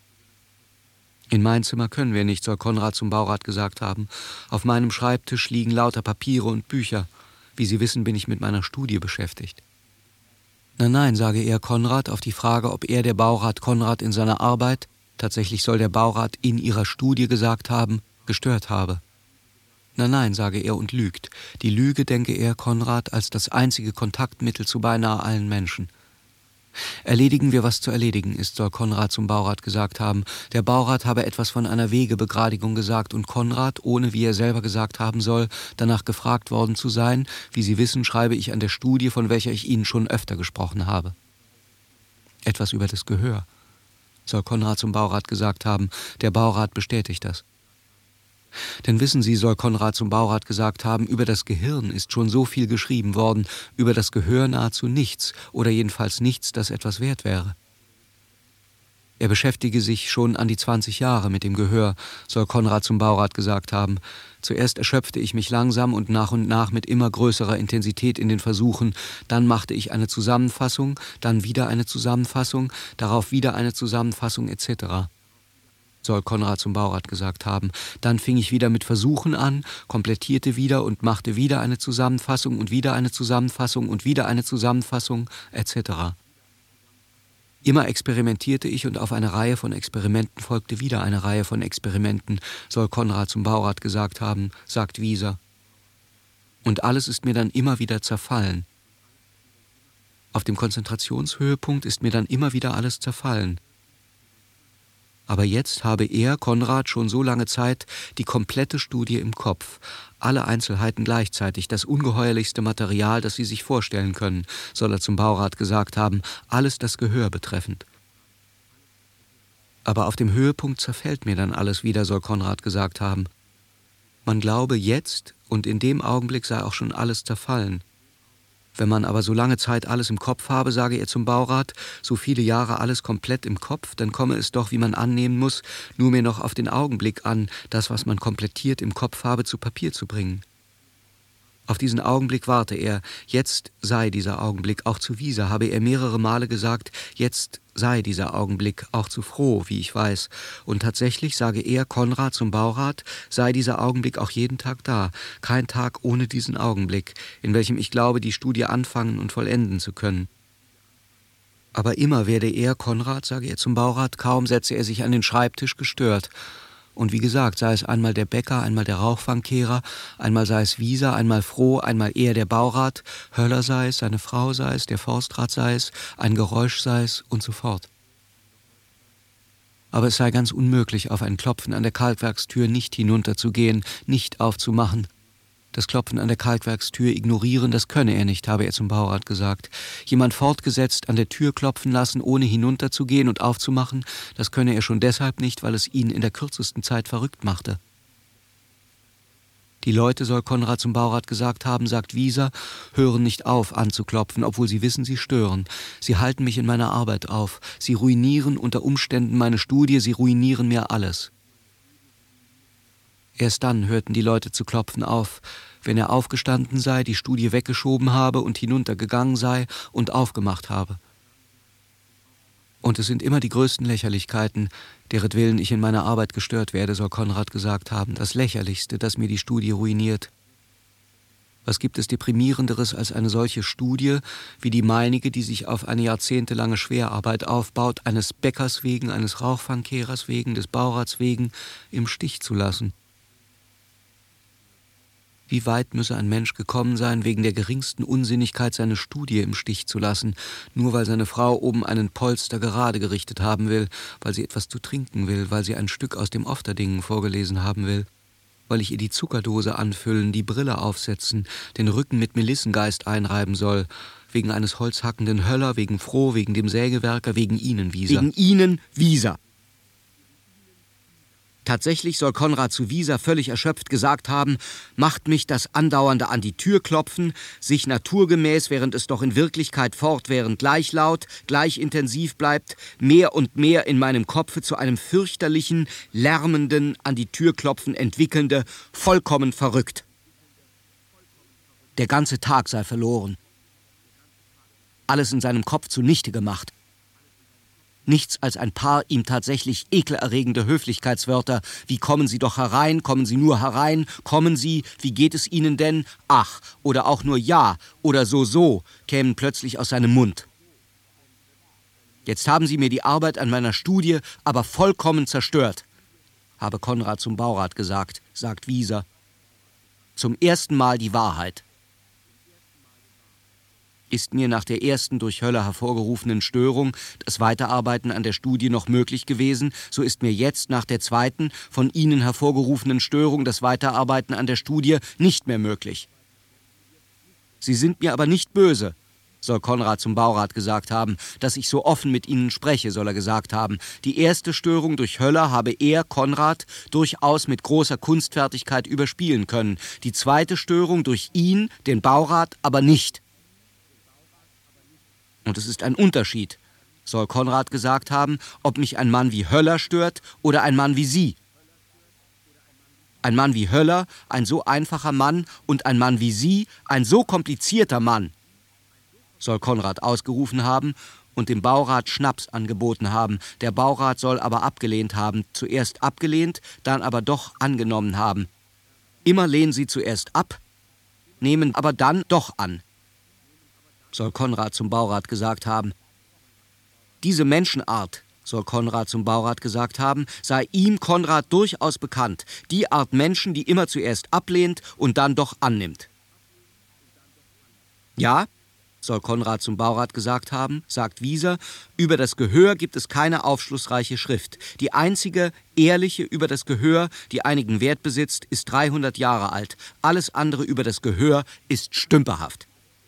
»In mein Zimmer können wir nicht«, soll Konrad zum Baurat gesagt haben. »Auf meinem Schreibtisch liegen lauter Papiere und Bücher. Wie Sie wissen, bin ich mit meiner Studie beschäftigt.« »Nein, nein«, sage er Konrad auf die Frage, ob er, der Baurat Konrad, in seiner Arbeit, tatsächlich soll der Baurat in ihrer Studie gesagt haben, gestört habe. »Nein, nein«, sage er und lügt. Die Lüge denke er, Konrad, als das einzige Kontaktmittel zu beinahe allen Menschen. »Erledigen wir, was zu erledigen ist«, soll Konrad zum Baurat gesagt haben. Der Baurat habe etwas von einer Wegebegradigung gesagt und Konrad, ohne wie er selber gesagt haben soll, danach gefragt worden zu sein. »Wie Sie wissen, schreibe ich an der Studie, von welcher ich Ihnen schon öfter gesprochen habe.« »Etwas über das Gehör«, soll Konrad zum Baurat gesagt haben. Der Baurat bestätigt das. »Denn wissen Sie«, soll Konrad zum Baurat gesagt haben, »über das Gehirn ist schon so viel geschrieben worden, über das Gehör nahezu nichts, oder jedenfalls nichts, das etwas wert wäre.« Er beschäftige sich schon an die zwanzig Jahre mit dem Gehör, soll Konrad zum Baurat gesagt haben. Zuerst erschöpfte ich mich langsam und nach und nach mit immer größerer Intensität in den Versuchen. Dann machte ich eine Zusammenfassung, dann wieder eine Zusammenfassung, darauf wieder eine Zusammenfassung et cetera, soll Konrad zum Baurat gesagt haben. Dann fing ich wieder mit Versuchen an, komplettierte wieder und machte wieder eine Zusammenfassung und wieder eine Zusammenfassung und wieder eine Zusammenfassung et cetera. Immer experimentierte ich und auf eine Reihe von Experimenten folgte wieder eine Reihe von Experimenten, soll Konrad zum Baurat gesagt haben, sagt Wieser. Und alles ist mir dann immer wieder zerfallen. Auf dem Konzentrationshöhepunkt ist mir dann immer wieder alles zerfallen. Aber jetzt habe er, Konrad, schon so lange Zeit die komplette Studie im Kopf, alle Einzelheiten gleichzeitig, das ungeheuerlichste Material, das Sie sich vorstellen können, soll er zum Baurat gesagt haben, alles das Gehör betreffend. Aber auf dem Höhepunkt zerfällt mir dann alles wieder, soll Konrad gesagt haben. Man glaube jetzt und in dem Augenblick sei auch schon alles zerfallen. Wenn man aber so lange Zeit alles im Kopf habe, sage er zum Baurat, so viele Jahre alles komplett im Kopf, dann komme es doch, wie man annehmen muss, nur mehr noch auf den Augenblick an, das, was man komplettiert im Kopf habe, zu Papier zu bringen. Auf diesen Augenblick warte er, jetzt sei dieser Augenblick, auch zu Wieser habe er mehrere Male gesagt, jetzt sei dieser Augenblick, auch zu Froh, wie ich weiß. Und tatsächlich, sage er, Konrad zum Baurat, sei dieser Augenblick auch jeden Tag da, kein Tag ohne diesen Augenblick, in welchem ich glaube, die Studie anfangen und vollenden zu können. Aber immer werde er, Konrad, sage er zum Baurat, kaum setze er sich an den Schreibtisch, gestört. Und wie gesagt, sei es einmal der Bäcker, einmal der Rauchfangkehrer, einmal sei es Wieser, einmal Froh, einmal er der Baurat, Höller sei es, seine Frau sei es, der Forstrat sei es, ein Geräusch sei es und so fort. Aber es sei ganz unmöglich, auf ein Klopfen an der Kalkwerkstür nicht hinunterzugehen, nicht aufzumachen. Das Klopfen an der Kalkwerkstür ignorieren, das könne er nicht, habe er zum Baurat gesagt. Jemand fortgesetzt an der Tür klopfen lassen, ohne hinunterzugehen und aufzumachen, das könne er schon deshalb nicht, weil es ihn in der kürzesten Zeit verrückt machte. Die Leute, soll Konrad zum Baurat gesagt haben, sagt Wieser, hören nicht auf anzuklopfen, obwohl sie wissen, sie stören. Sie halten mich in meiner Arbeit auf. Sie ruinieren unter Umständen meine Studie, sie ruinieren mir alles. Erst dann hörten die Leute zu klopfen auf, wenn er aufgestanden sei, die Studie weggeschoben habe und hinuntergegangen sei und aufgemacht habe. Und es sind immer die größten Lächerlichkeiten, deretwillen ich in meiner Arbeit gestört werde, soll Konrad gesagt haben, das Lächerlichste, das mir die Studie ruiniert. Was gibt es Deprimierenderes als eine solche Studie, wie die meinige, die sich auf eine jahrzehntelange Schwerarbeit aufbaut, eines Bäckers wegen, eines Rauchfangkehrers wegen, des Baurats wegen, im Stich zu lassen? Wie weit müsse ein Mensch gekommen sein, wegen der geringsten Unsinnigkeit seine Studie im Stich zu lassen, nur weil seine Frau oben einen Polster gerade gerichtet haben will, weil sie etwas zu trinken will, weil sie ein Stück aus dem Ofterdingen vorgelesen haben will, weil ich ihr die Zuckerdose anfüllen, die Brille aufsetzen, den Rücken mit Melissengeist einreiben soll, wegen eines holzhackenden Höller, wegen Froh, wegen dem Sägewerker, wegen Ihnen, Wieser. Wegen Ihnen, Wieser. Tatsächlich soll Konrad zu Wieser völlig erschöpft gesagt haben, macht mich das andauernde an die Tür klopfen, sich naturgemäß, während es doch in Wirklichkeit fortwährend gleich laut, gleich intensiv bleibt, mehr und mehr in meinem Kopfe zu einem fürchterlichen, lärmenden, an die Tür klopfen entwickelnde, vollkommen verrückt. Der ganze Tag sei verloren. Alles in seinem Kopf zunichte gemacht. Nichts als ein paar ihm tatsächlich ekelerregende Höflichkeitswörter, wie kommen Sie doch herein, kommen Sie nur herein, kommen Sie, wie geht es Ihnen denn, ach, oder auch nur ja, oder so so, kämen plötzlich aus seinem Mund. Jetzt haben Sie mir die Arbeit an meiner Studie aber vollkommen zerstört, habe Konrad zum Baurat gesagt, sagt Wieser. Zum ersten Mal die Wahrheit. Ist mir nach der ersten durch Höller hervorgerufenen Störung das Weiterarbeiten an der Studie noch möglich gewesen, so ist mir jetzt nach der zweiten von Ihnen hervorgerufenen Störung das Weiterarbeiten an der Studie nicht mehr möglich. Sie sind mir aber nicht böse, soll Konrad zum Baurat gesagt haben, dass ich so offen mit Ihnen spreche, soll er gesagt haben. Die erste Störung durch Höller habe er, Konrad, durchaus mit großer Kunstfertigkeit überspielen können. Die zweite Störung durch ihn, den Baurat, aber nicht. Und es ist ein Unterschied, soll Konrad gesagt haben, ob mich ein Mann wie Höller stört oder ein Mann wie Sie. Ein Mann wie Höller, ein so einfacher Mann, und ein Mann wie Sie, ein so komplizierter Mann, soll Konrad ausgerufen haben und dem Baurat Schnaps angeboten haben. Der Baurat soll aber abgelehnt haben, zuerst abgelehnt, dann aber doch angenommen haben. Immer lehnen Sie zuerst ab, nehmen aber dann doch an, soll Konrad zum Baurat gesagt haben. Diese Menschenart, soll Konrad zum Baurat gesagt haben, sei ihm, Konrad, durchaus bekannt. Die Art Menschen, die immer zuerst ablehnt und dann doch annimmt. Ja, soll Konrad zum Baurat gesagt haben, sagt Wieser, über das Gehör gibt es keine aufschlussreiche Schrift. Die einzige, ehrliche über das Gehör, die einigen Wert besitzt, ist dreihundert Jahre alt. Alles andere über das Gehör ist stümperhaft.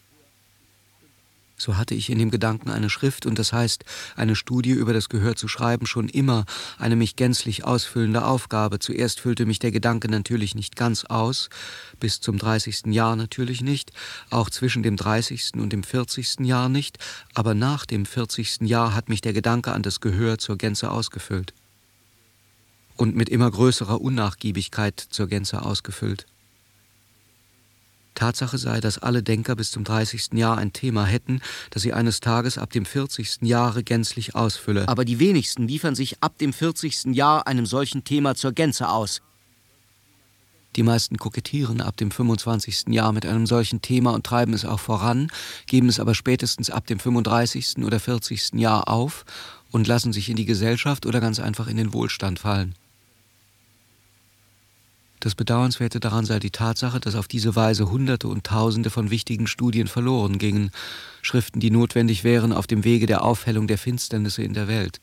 So hatte ich in dem Gedanken eine Schrift, und das heißt, eine Studie über das Gehör zu schreiben, schon immer eine mich gänzlich ausfüllende Aufgabe. Zuerst füllte mich der Gedanke natürlich nicht ganz aus, bis zum dreißigsten Jahr natürlich nicht, auch zwischen dem dreißigsten und dem vierzigsten Jahr nicht, aber nach dem vierzigsten Jahr hat mich der Gedanke an das Gehör zur Gänze ausgefüllt. Und mit immer größerer Unnachgiebigkeit zur Gänze ausgefüllt. Tatsache sei, dass alle Denker bis zum dreißigsten Jahr ein Thema hätten, das sie eines Tages ab dem vierzigsten Jahre gänzlich ausfülle. Aber die wenigsten liefern sich ab dem vierzigsten Jahr einem solchen Thema zur Gänze aus. Die meisten kokettieren ab dem fünfundzwanzigsten Jahr mit einem solchen Thema und treiben es auch voran, geben es aber spätestens ab dem fünfunddreißigsten oder vierzigsten Jahr auf und lassen sich in die Gesellschaft oder ganz einfach in den Wohlstand fallen. Das Bedauernswerte daran sei die Tatsache, dass auf diese Weise Hunderte und Tausende von wichtigen Studien verloren gingen, Schriften, die notwendig wären auf dem Wege der Aufhellung der Finsternisse in der Welt.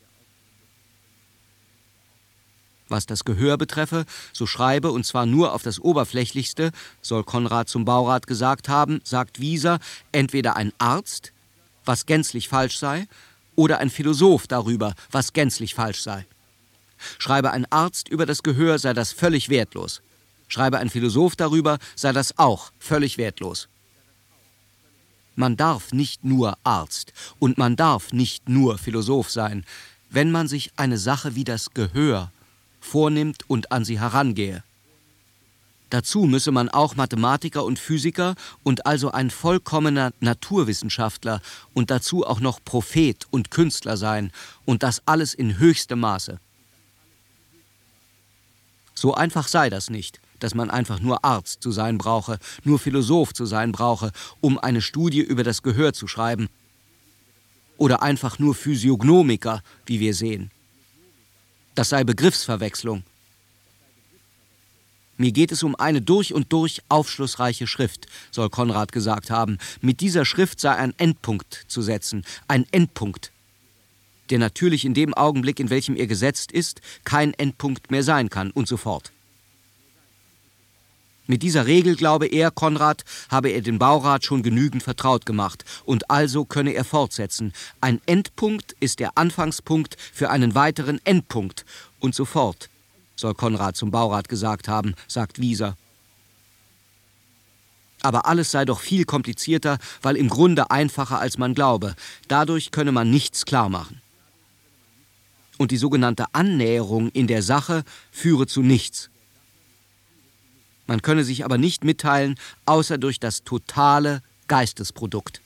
Was das Gehör betreffe, so schreibe, und zwar nur auf das Oberflächlichste, soll Konrad zum Baurat gesagt haben, sagt Wieser, entweder ein Arzt, was gänzlich falsch sei, oder ein Philosoph darüber, was gänzlich falsch sei. Schreibe ein Arzt über das Gehör, sei das völlig wertlos. Schreibe ein Philosoph darüber, sei das auch völlig wertlos. Man darf nicht nur Arzt und man darf nicht nur Philosoph sein, wenn man sich eine Sache wie das Gehör vornimmt und an sie herangehe. Dazu müsse man auch Mathematiker und Physiker und also ein vollkommener Naturwissenschaftler und dazu auch noch Prophet und Künstler sein, und das alles in höchstem Maße. So einfach sei das nicht, dass man einfach nur Arzt zu sein brauche, nur Philosoph zu sein brauche, um eine Studie über das Gehör zu schreiben. Oder einfach nur Physiognomiker, wie wir sehen. Das sei Begriffsverwechslung. Mir geht es um eine durch und durch aufschlussreiche Schrift, soll Konrad gesagt haben. Mit dieser Schrift sei ein Endpunkt zu setzen, ein Endpunkt, der natürlich in dem Augenblick, in welchem er gesetzt ist, kein Endpunkt mehr sein kann und so fort. Mit dieser Regel, glaube er, Konrad, habe er den Baurat schon genügend vertraut gemacht und also könne er fortsetzen. Ein Endpunkt ist der Anfangspunkt für einen weiteren Endpunkt und so fort, soll Konrad zum Baurat gesagt haben, sagt Wieser. Aber alles sei doch viel komplizierter, weil im Grunde einfacher, als man glaube. Dadurch könne man nichts klar machen. Und die sogenannte Annäherung in der Sache führe zu nichts. Man könne sich aber nicht mitteilen, außer durch das totale Geistesprodukt.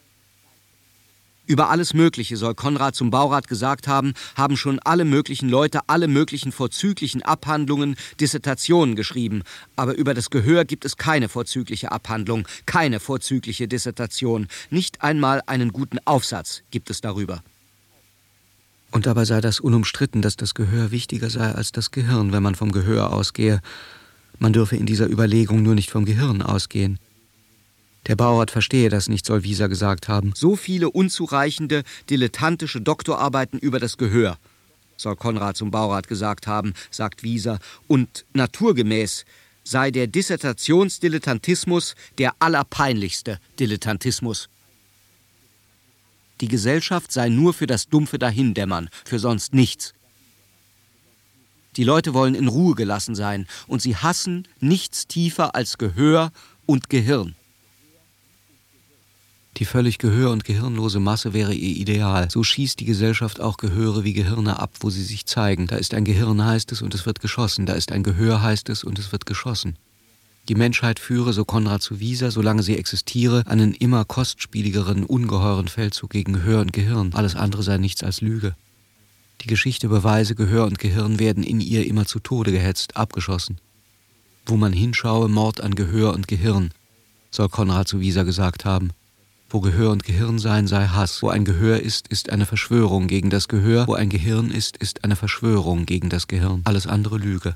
Über alles Mögliche, soll Konrad zum Baurat gesagt haben, haben schon alle möglichen Leute alle möglichen vorzüglichen Abhandlungen, Dissertationen geschrieben. Aber über das Gehör gibt es keine vorzügliche Abhandlung, keine vorzügliche Dissertation. Nicht einmal einen guten Aufsatz gibt es darüber. Und dabei sei das unumstritten, dass das Gehör wichtiger sei als das Gehirn, wenn man vom Gehör ausgehe. Man dürfe in dieser Überlegung nur nicht vom Gehirn ausgehen. Der Baurat verstehe das nicht, soll Wieser gesagt haben. So viele unzureichende, dilettantische Doktorarbeiten über das Gehör, soll Konrad zum Baurat gesagt haben, sagt Wieser. Und naturgemäß sei der Dissertationsdilettantismus der allerpeinlichste Dilettantismus. Die Gesellschaft sei nur für das dumpfe Dahindämmern, für sonst nichts. Die Leute wollen in Ruhe gelassen sein und sie hassen nichts tiefer als Gehör und Gehirn. Die völlig gehör- und gehirnlose Masse wäre ihr Ideal. So schießt die Gesellschaft auch Gehöre wie Gehirne ab, wo sie sich zeigen. Da ist ein Gehirn, heißt es, und es wird geschossen. Da ist ein Gehör, heißt es, und es wird geschossen. Die Menschheit führe, so Konrad zu Wieser, solange sie existiere, einen immer kostspieligeren, ungeheuren Feldzug gegen Gehör und Gehirn. Alles andere sei nichts als Lüge. Die Geschichte beweise, Gehör und Gehirn werden in ihr immer zu Tode gehetzt, abgeschossen. Wo man hinschaue, Mord an Gehör und Gehirn, soll Konrad zu Wieser gesagt haben. Wo Gehör und Gehirn sein, sei Hass. Wo ein Gehör ist, ist eine Verschwörung gegen das Gehör. Wo ein Gehirn ist, ist eine Verschwörung gegen das Gehirn. Alles andere Lüge.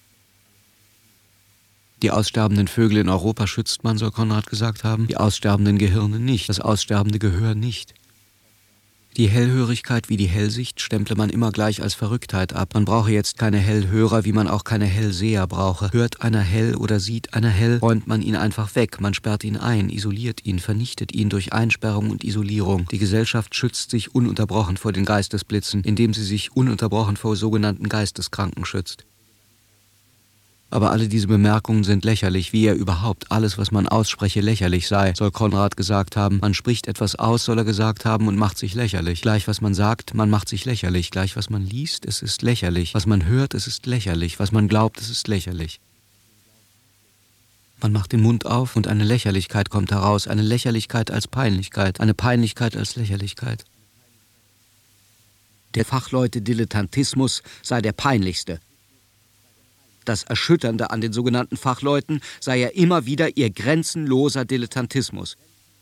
Die aussterbenden Vögel in Europa schützt man, soll Konrad gesagt haben. Die aussterbenden Gehirne nicht. Das aussterbende Gehör nicht. Die Hellhörigkeit wie die Hellsicht stemple man immer gleich als Verrücktheit ab. Man brauche jetzt keine Hellhörer, wie man auch keine Hellseher brauche. Hört einer hell oder sieht einer hell, räumt man ihn einfach weg. Man sperrt ihn ein, isoliert ihn, vernichtet ihn durch Einsperrung und Isolierung. Die Gesellschaft schützt sich ununterbrochen vor den Geistesblitzen, indem sie sich ununterbrochen vor sogenannten Geisteskranken schützt. Aber alle diese Bemerkungen sind lächerlich, wie ja überhaupt alles, was man ausspreche, lächerlich sei, soll Konrad gesagt haben. Man spricht etwas aus, soll er gesagt haben, und macht sich lächerlich. Gleich was man sagt, man macht sich lächerlich. Gleich was man liest, es ist lächerlich. Was man hört, es ist lächerlich. Was man glaubt, es ist lächerlich. Man macht den Mund auf und eine Lächerlichkeit kommt heraus. Eine Lächerlichkeit als Peinlichkeit. Eine Peinlichkeit als Lächerlichkeit. Der Fachleute Dilettantismus sei der peinlichste. Das Erschütternde an den sogenannten Fachleuten sei ja immer wieder ihr grenzenloser Dilettantismus.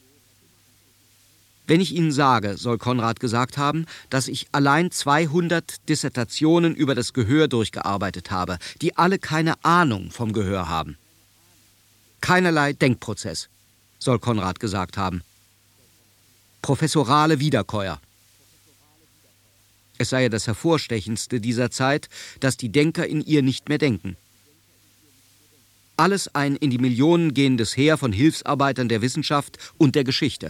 Wenn ich Ihnen sage, soll Konrad gesagt haben, dass ich allein zweihundert Dissertationen über das Gehör durchgearbeitet habe, die alle keine Ahnung vom Gehör haben. Keinerlei Denkprozess, soll Konrad gesagt haben. Professorale Wiederkäuer. Es sei ja das Hervorstechendste dieser Zeit, dass die Denker in ihr nicht mehr denken. Alles ein in die Millionen gehendes Heer von Hilfsarbeitern der Wissenschaft und der Geschichte.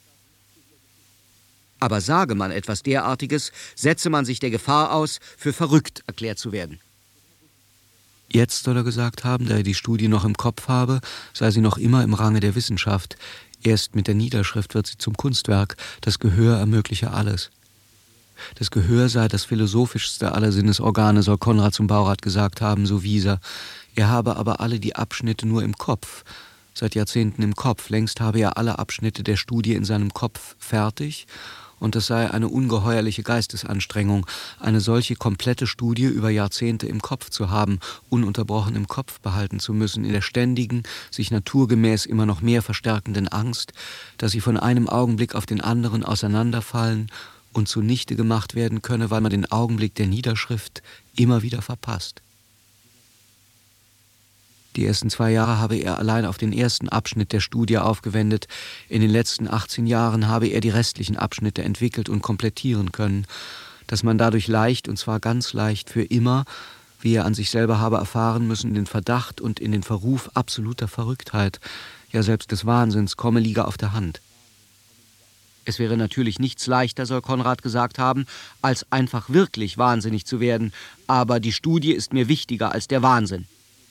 Aber sage man etwas derartiges, setze man sich der Gefahr aus, für verrückt erklärt zu werden. Jetzt soll er gesagt haben, da er die Studie noch im Kopf habe, sei sie noch immer im Range der Wissenschaft. Erst mit der Niederschrift wird sie zum Kunstwerk. Das Gehör ermögliche alles. Das Gehör sei das philosophischste aller Sinnesorgane, soll Konrad zum Baurat gesagt haben, so Wieser. Er habe aber alle die Abschnitte nur im Kopf, seit Jahrzehnten im Kopf. Längst habe er alle Abschnitte der Studie in seinem Kopf fertig, und es sei eine ungeheuerliche Geistesanstrengung, eine solche komplette Studie über Jahrzehnte im Kopf zu haben, ununterbrochen im Kopf behalten zu müssen, in der ständigen, sich naturgemäß immer noch mehr verstärkenden Angst, dass sie von einem Augenblick auf den anderen auseinanderfallen und zunichte gemacht werden könne, weil man den Augenblick der Niederschrift immer wieder verpasst. Die ersten zwei Jahre habe er allein auf den ersten Abschnitt der Studie aufgewendet. In den letzten achtzehn Jahren habe er die restlichen Abschnitte entwickelt und komplettieren können, dass man dadurch leicht, und zwar ganz leicht für immer, wie er an sich selber habe erfahren müssen, in den Verdacht und in den Verruf absoluter Verrücktheit, ja selbst des Wahnsinns komme, liege auf der Hand. Es wäre natürlich nichts leichter, soll Konrad gesagt haben, als einfach wirklich wahnsinnig zu werden, aber die Studie ist mir wichtiger als der Wahnsinn.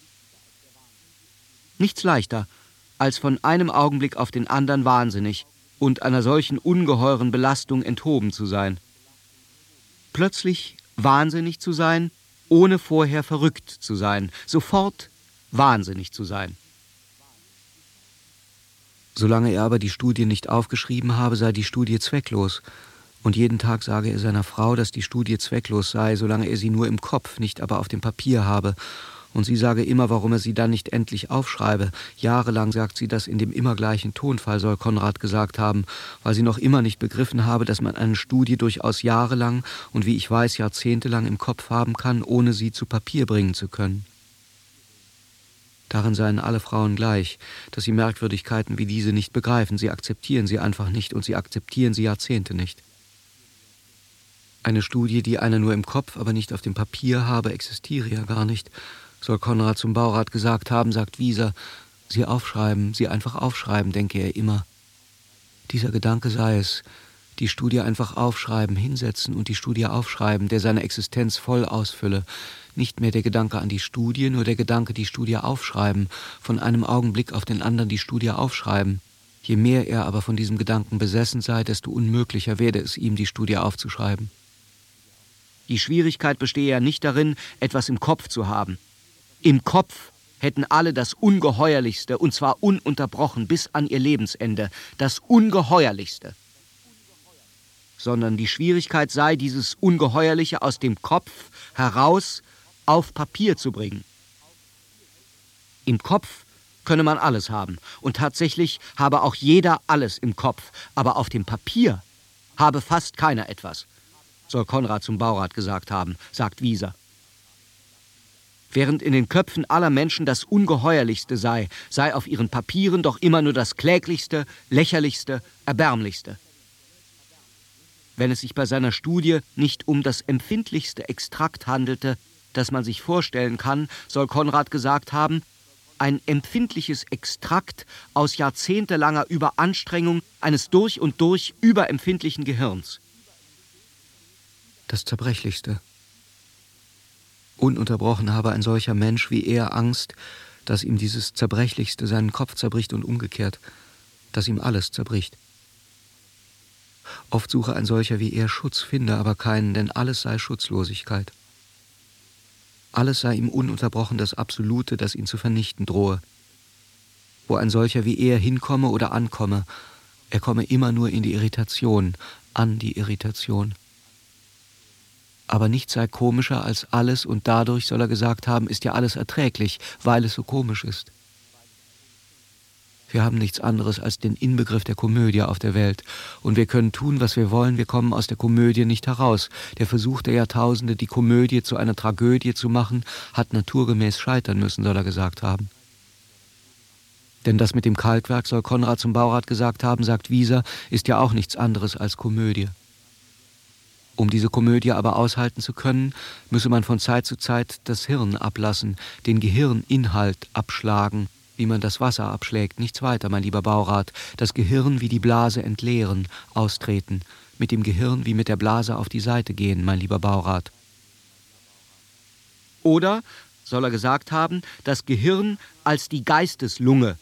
Nichts leichter, als von einem Augenblick auf den anderen wahnsinnig und einer solchen ungeheuren Belastung enthoben zu sein. Plötzlich wahnsinnig zu sein, ohne vorher verrückt zu sein, sofort wahnsinnig zu sein. Solange er aber die Studie nicht aufgeschrieben habe, sei die Studie zwecklos. Und jeden Tag sage er seiner Frau, dass die Studie zwecklos sei, solange er sie nur im Kopf, nicht aber auf dem Papier habe. Und sie sage immer, warum er sie dann nicht endlich aufschreibe. Jahrelang sagt sie das in dem immer gleichen Tonfall, soll Konrad gesagt haben, weil sie noch immer nicht begriffen habe, dass man eine Studie durchaus jahrelang und wie ich weiß, jahrzehntelang im Kopf haben kann, ohne sie zu Papier bringen zu können. Darin seien alle Frauen gleich, dass sie Merkwürdigkeiten wie diese nicht begreifen. Sie akzeptieren sie einfach nicht und sie akzeptieren sie Jahrzehnte nicht. Eine Studie, die einer nur im Kopf, aber nicht auf dem Papier habe, existiere ja gar nicht, soll Konrad zum Baurat gesagt haben, sagt Wieser. Sie aufschreiben, sie einfach aufschreiben, denke er immer. Dieser Gedanke sei es, die Studie einfach aufschreiben, hinsetzen und die Studie aufschreiben, der seine Existenz voll ausfülle. Nicht mehr der Gedanke an die Studie, nur der Gedanke, die Studie aufschreiben, von einem Augenblick auf den anderen die Studie aufschreiben. Je mehr er aber von diesem Gedanken besessen sei, desto unmöglicher werde es ihm, die Studie aufzuschreiben. Die Schwierigkeit bestehe ja nicht darin, etwas im Kopf zu haben. Im Kopf hätten alle das Ungeheuerlichste, und zwar ununterbrochen bis an ihr Lebensende, das Ungeheuerlichste. Sondern die Schwierigkeit sei, dieses Ungeheuerliche aus dem Kopf heraus auf Papier zu bringen. Im Kopf könne man alles haben, und tatsächlich habe auch jeder alles im Kopf, aber auf dem Papier habe fast keiner etwas, soll Konrad zum Baurat gesagt haben, sagt Wieser. Während in den Köpfen aller Menschen das Ungeheuerlichste sei, sei auf ihren Papieren doch immer nur das Kläglichste, Lächerlichste, Erbärmlichste. Wenn es sich bei seiner Studie nicht um das empfindlichste Extrakt handelte, das man sich vorstellen kann, soll Konrad gesagt haben, ein empfindliches Extrakt aus jahrzehntelanger Überanstrengung eines durch und durch überempfindlichen Gehirns. Das Zerbrechlichste. Ununterbrochen habe ein solcher Mensch wie er Angst, dass ihm dieses Zerbrechlichste seinen Kopf zerbricht und umgekehrt, dass ihm alles zerbricht. Oft suche ein solcher wie er Schutz, finde aber keinen, denn alles sei Schutzlosigkeit. Alles sei ihm ununterbrochen das Absolute, das ihn zu vernichten drohe. Wo ein solcher wie er hinkomme oder ankomme, er komme immer nur in die Irritation, an die Irritation. Aber nichts sei komischer als alles, und dadurch, soll er gesagt haben, ist ja alles erträglich, weil es so komisch ist. Wir haben nichts anderes als den Inbegriff der Komödie auf der Welt. Und wir können tun, was wir wollen, wir kommen aus der Komödie nicht heraus. Der Versuch der Jahrtausende, die Komödie zu einer Tragödie zu machen, hat naturgemäß scheitern müssen, soll er gesagt haben. Denn das mit dem Kalkwerk, soll Konrad zum Baurat gesagt haben, sagt Wieser, ist ja auch nichts anderes als Komödie. Um diese Komödie aber aushalten zu können, müsse man von Zeit zu Zeit das Hirn ablassen, den Gehirninhalt abschlagen, wie man das Wasser abschlägt, nichts weiter, mein lieber Baurat, das Gehirn wie die Blase entleeren, austreten, mit dem Gehirn wie mit der Blase auf die Seite gehen, mein lieber Baurat. Oder, soll er gesagt haben, das Gehirn als die Geisteslunge.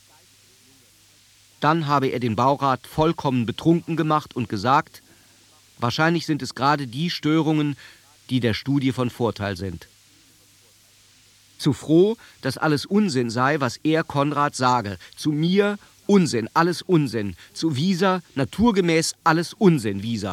Dann habe er den Baurat vollkommen betrunken gemacht und gesagt, wahrscheinlich sind es gerade die Störungen, die der Studie von Vorteil sind. Zu froh, dass alles Unsinn sei, was er, Konrad, sage. Zu mir Unsinn, alles Unsinn. Zu Wieser naturgemäß alles Unsinn, Wieser.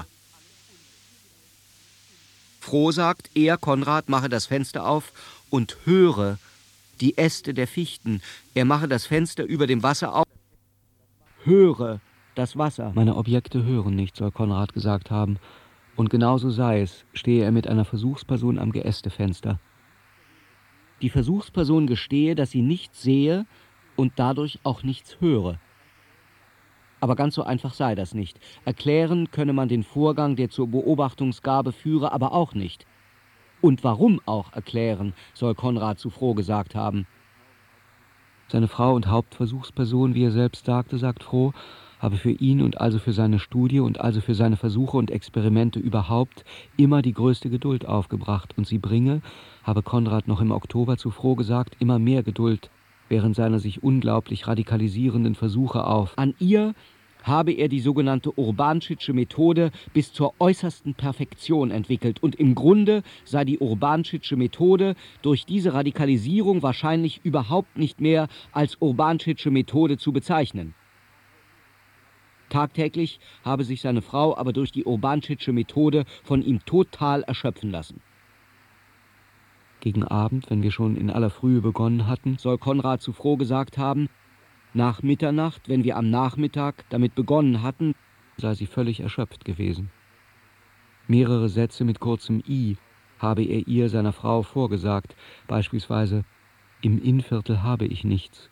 Froh sagt, er, Konrad, mache das Fenster auf und höre die Äste der Fichten. Er mache das Fenster über dem Wasser auf. Höre das Wasser. Meine Objekte hören nicht, soll Konrad gesagt haben. Und genauso sei es, stehe er mit einer Versuchsperson am Geästefenster. Die Versuchsperson gestehe, dass sie nichts sehe und dadurch auch nichts höre. Aber ganz so einfach sei das nicht. Erklären könne man den Vorgang, der zur Beobachtungsgabe führe, aber auch nicht. Und warum auch erklären, soll Konrad zu Froh gesagt haben. Seine Frau und Hauptversuchsperson, wie er selbst sagte, sagt Froh, habe für ihn und also für seine Studie und also für seine Versuche und Experimente überhaupt immer die größte Geduld aufgebracht, und sie bringe, habe Konrad noch im Oktober zu Froh gesagt, immer mehr Geduld während seiner sich unglaublich radikalisierenden Versuche auf. An ihr habe er die sogenannte Urbanschitsche Methode bis zur äußersten Perfektion entwickelt, und im Grunde sei die Urbanschitsche Methode durch diese Radikalisierung wahrscheinlich überhaupt nicht mehr als Urbanschitsche Methode zu bezeichnen. Tagtäglich habe sich seine Frau aber durch die Urbanschitsche Methode von ihm total erschöpfen lassen. Gegen Abend, wenn wir schon in aller Frühe begonnen hatten, soll Konrad zu Froh gesagt haben, nach Mitternacht, wenn wir am Nachmittag damit begonnen hatten, sei sie völlig erschöpft gewesen. Mehrere Sätze mit kurzem I habe er ihr, seiner Frau, vorgesagt, beispielsweise im Innviertel habe ich nichts.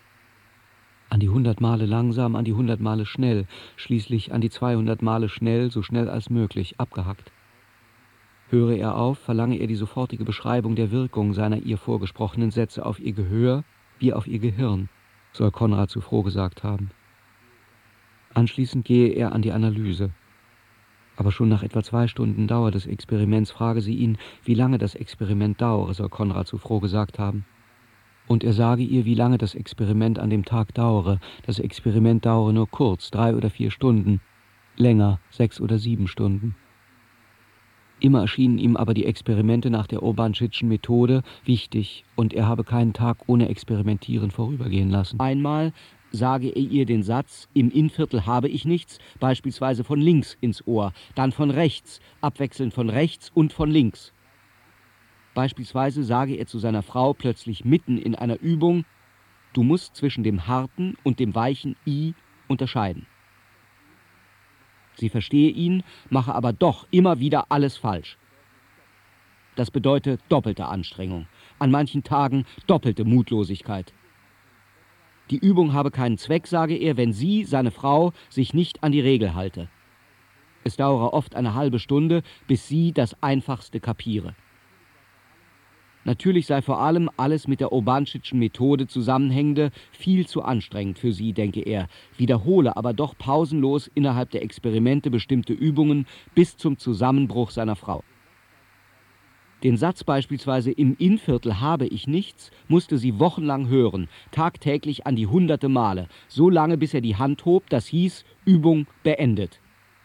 An die hundert Male langsam, an die hundert Male schnell, schließlich an die zweihundert Male schnell, so schnell als möglich, abgehackt. Höre er auf, verlange er die sofortige Beschreibung der Wirkung seiner ihr vorgesprochenen Sätze auf ihr Gehör wie auf ihr Gehirn, soll Konrad zu Froh gesagt haben. Anschließend gehe er an die Analyse. Aber schon nach etwa zwei Stunden Dauer des Experiments frage sie ihn, wie lange das Experiment dauere, soll Konrad zu Froh gesagt haben. Und er sage ihr, wie lange das Experiment an dem Tag dauere. Das Experiment dauere nur kurz, drei oder vier Stunden, länger, sechs oder sieben Stunden. Immer erschienen ihm aber die Experimente nach der Urbanschitschen Methode wichtig, und er habe keinen Tag ohne Experimentieren vorübergehen lassen. Einmal sage er ihr den Satz, im Innviertel habe ich nichts, beispielsweise von links ins Ohr, dann von rechts, abwechselnd von rechts und von links. Beispielsweise sage er zu seiner Frau plötzlich mitten in einer Übung, du musst zwischen dem harten und dem weichen I unterscheiden. Sie verstehe ihn, mache aber doch immer wieder alles falsch. Das bedeute doppelte Anstrengung, an manchen Tagen doppelte Mutlosigkeit. Die Übung habe keinen Zweck, sage er, wenn sie, seine Frau, sich nicht an die Regel halte. Es dauere oft eine halbe Stunde, bis sie das Einfachste kapiere. Natürlich sei vor allem alles mit der Urbanschitschen Methode zusammenhängende viel zu anstrengend für sie, denke er, wiederhole aber doch pausenlos innerhalb der Experimente bestimmte Übungen bis zum Zusammenbruch seiner Frau. Den Satz beispielsweise im Innviertel habe ich nichts, musste sie wochenlang hören, tagtäglich an die hunderte Male, so lange bis er die Hand hob, das hieß Übung beendet.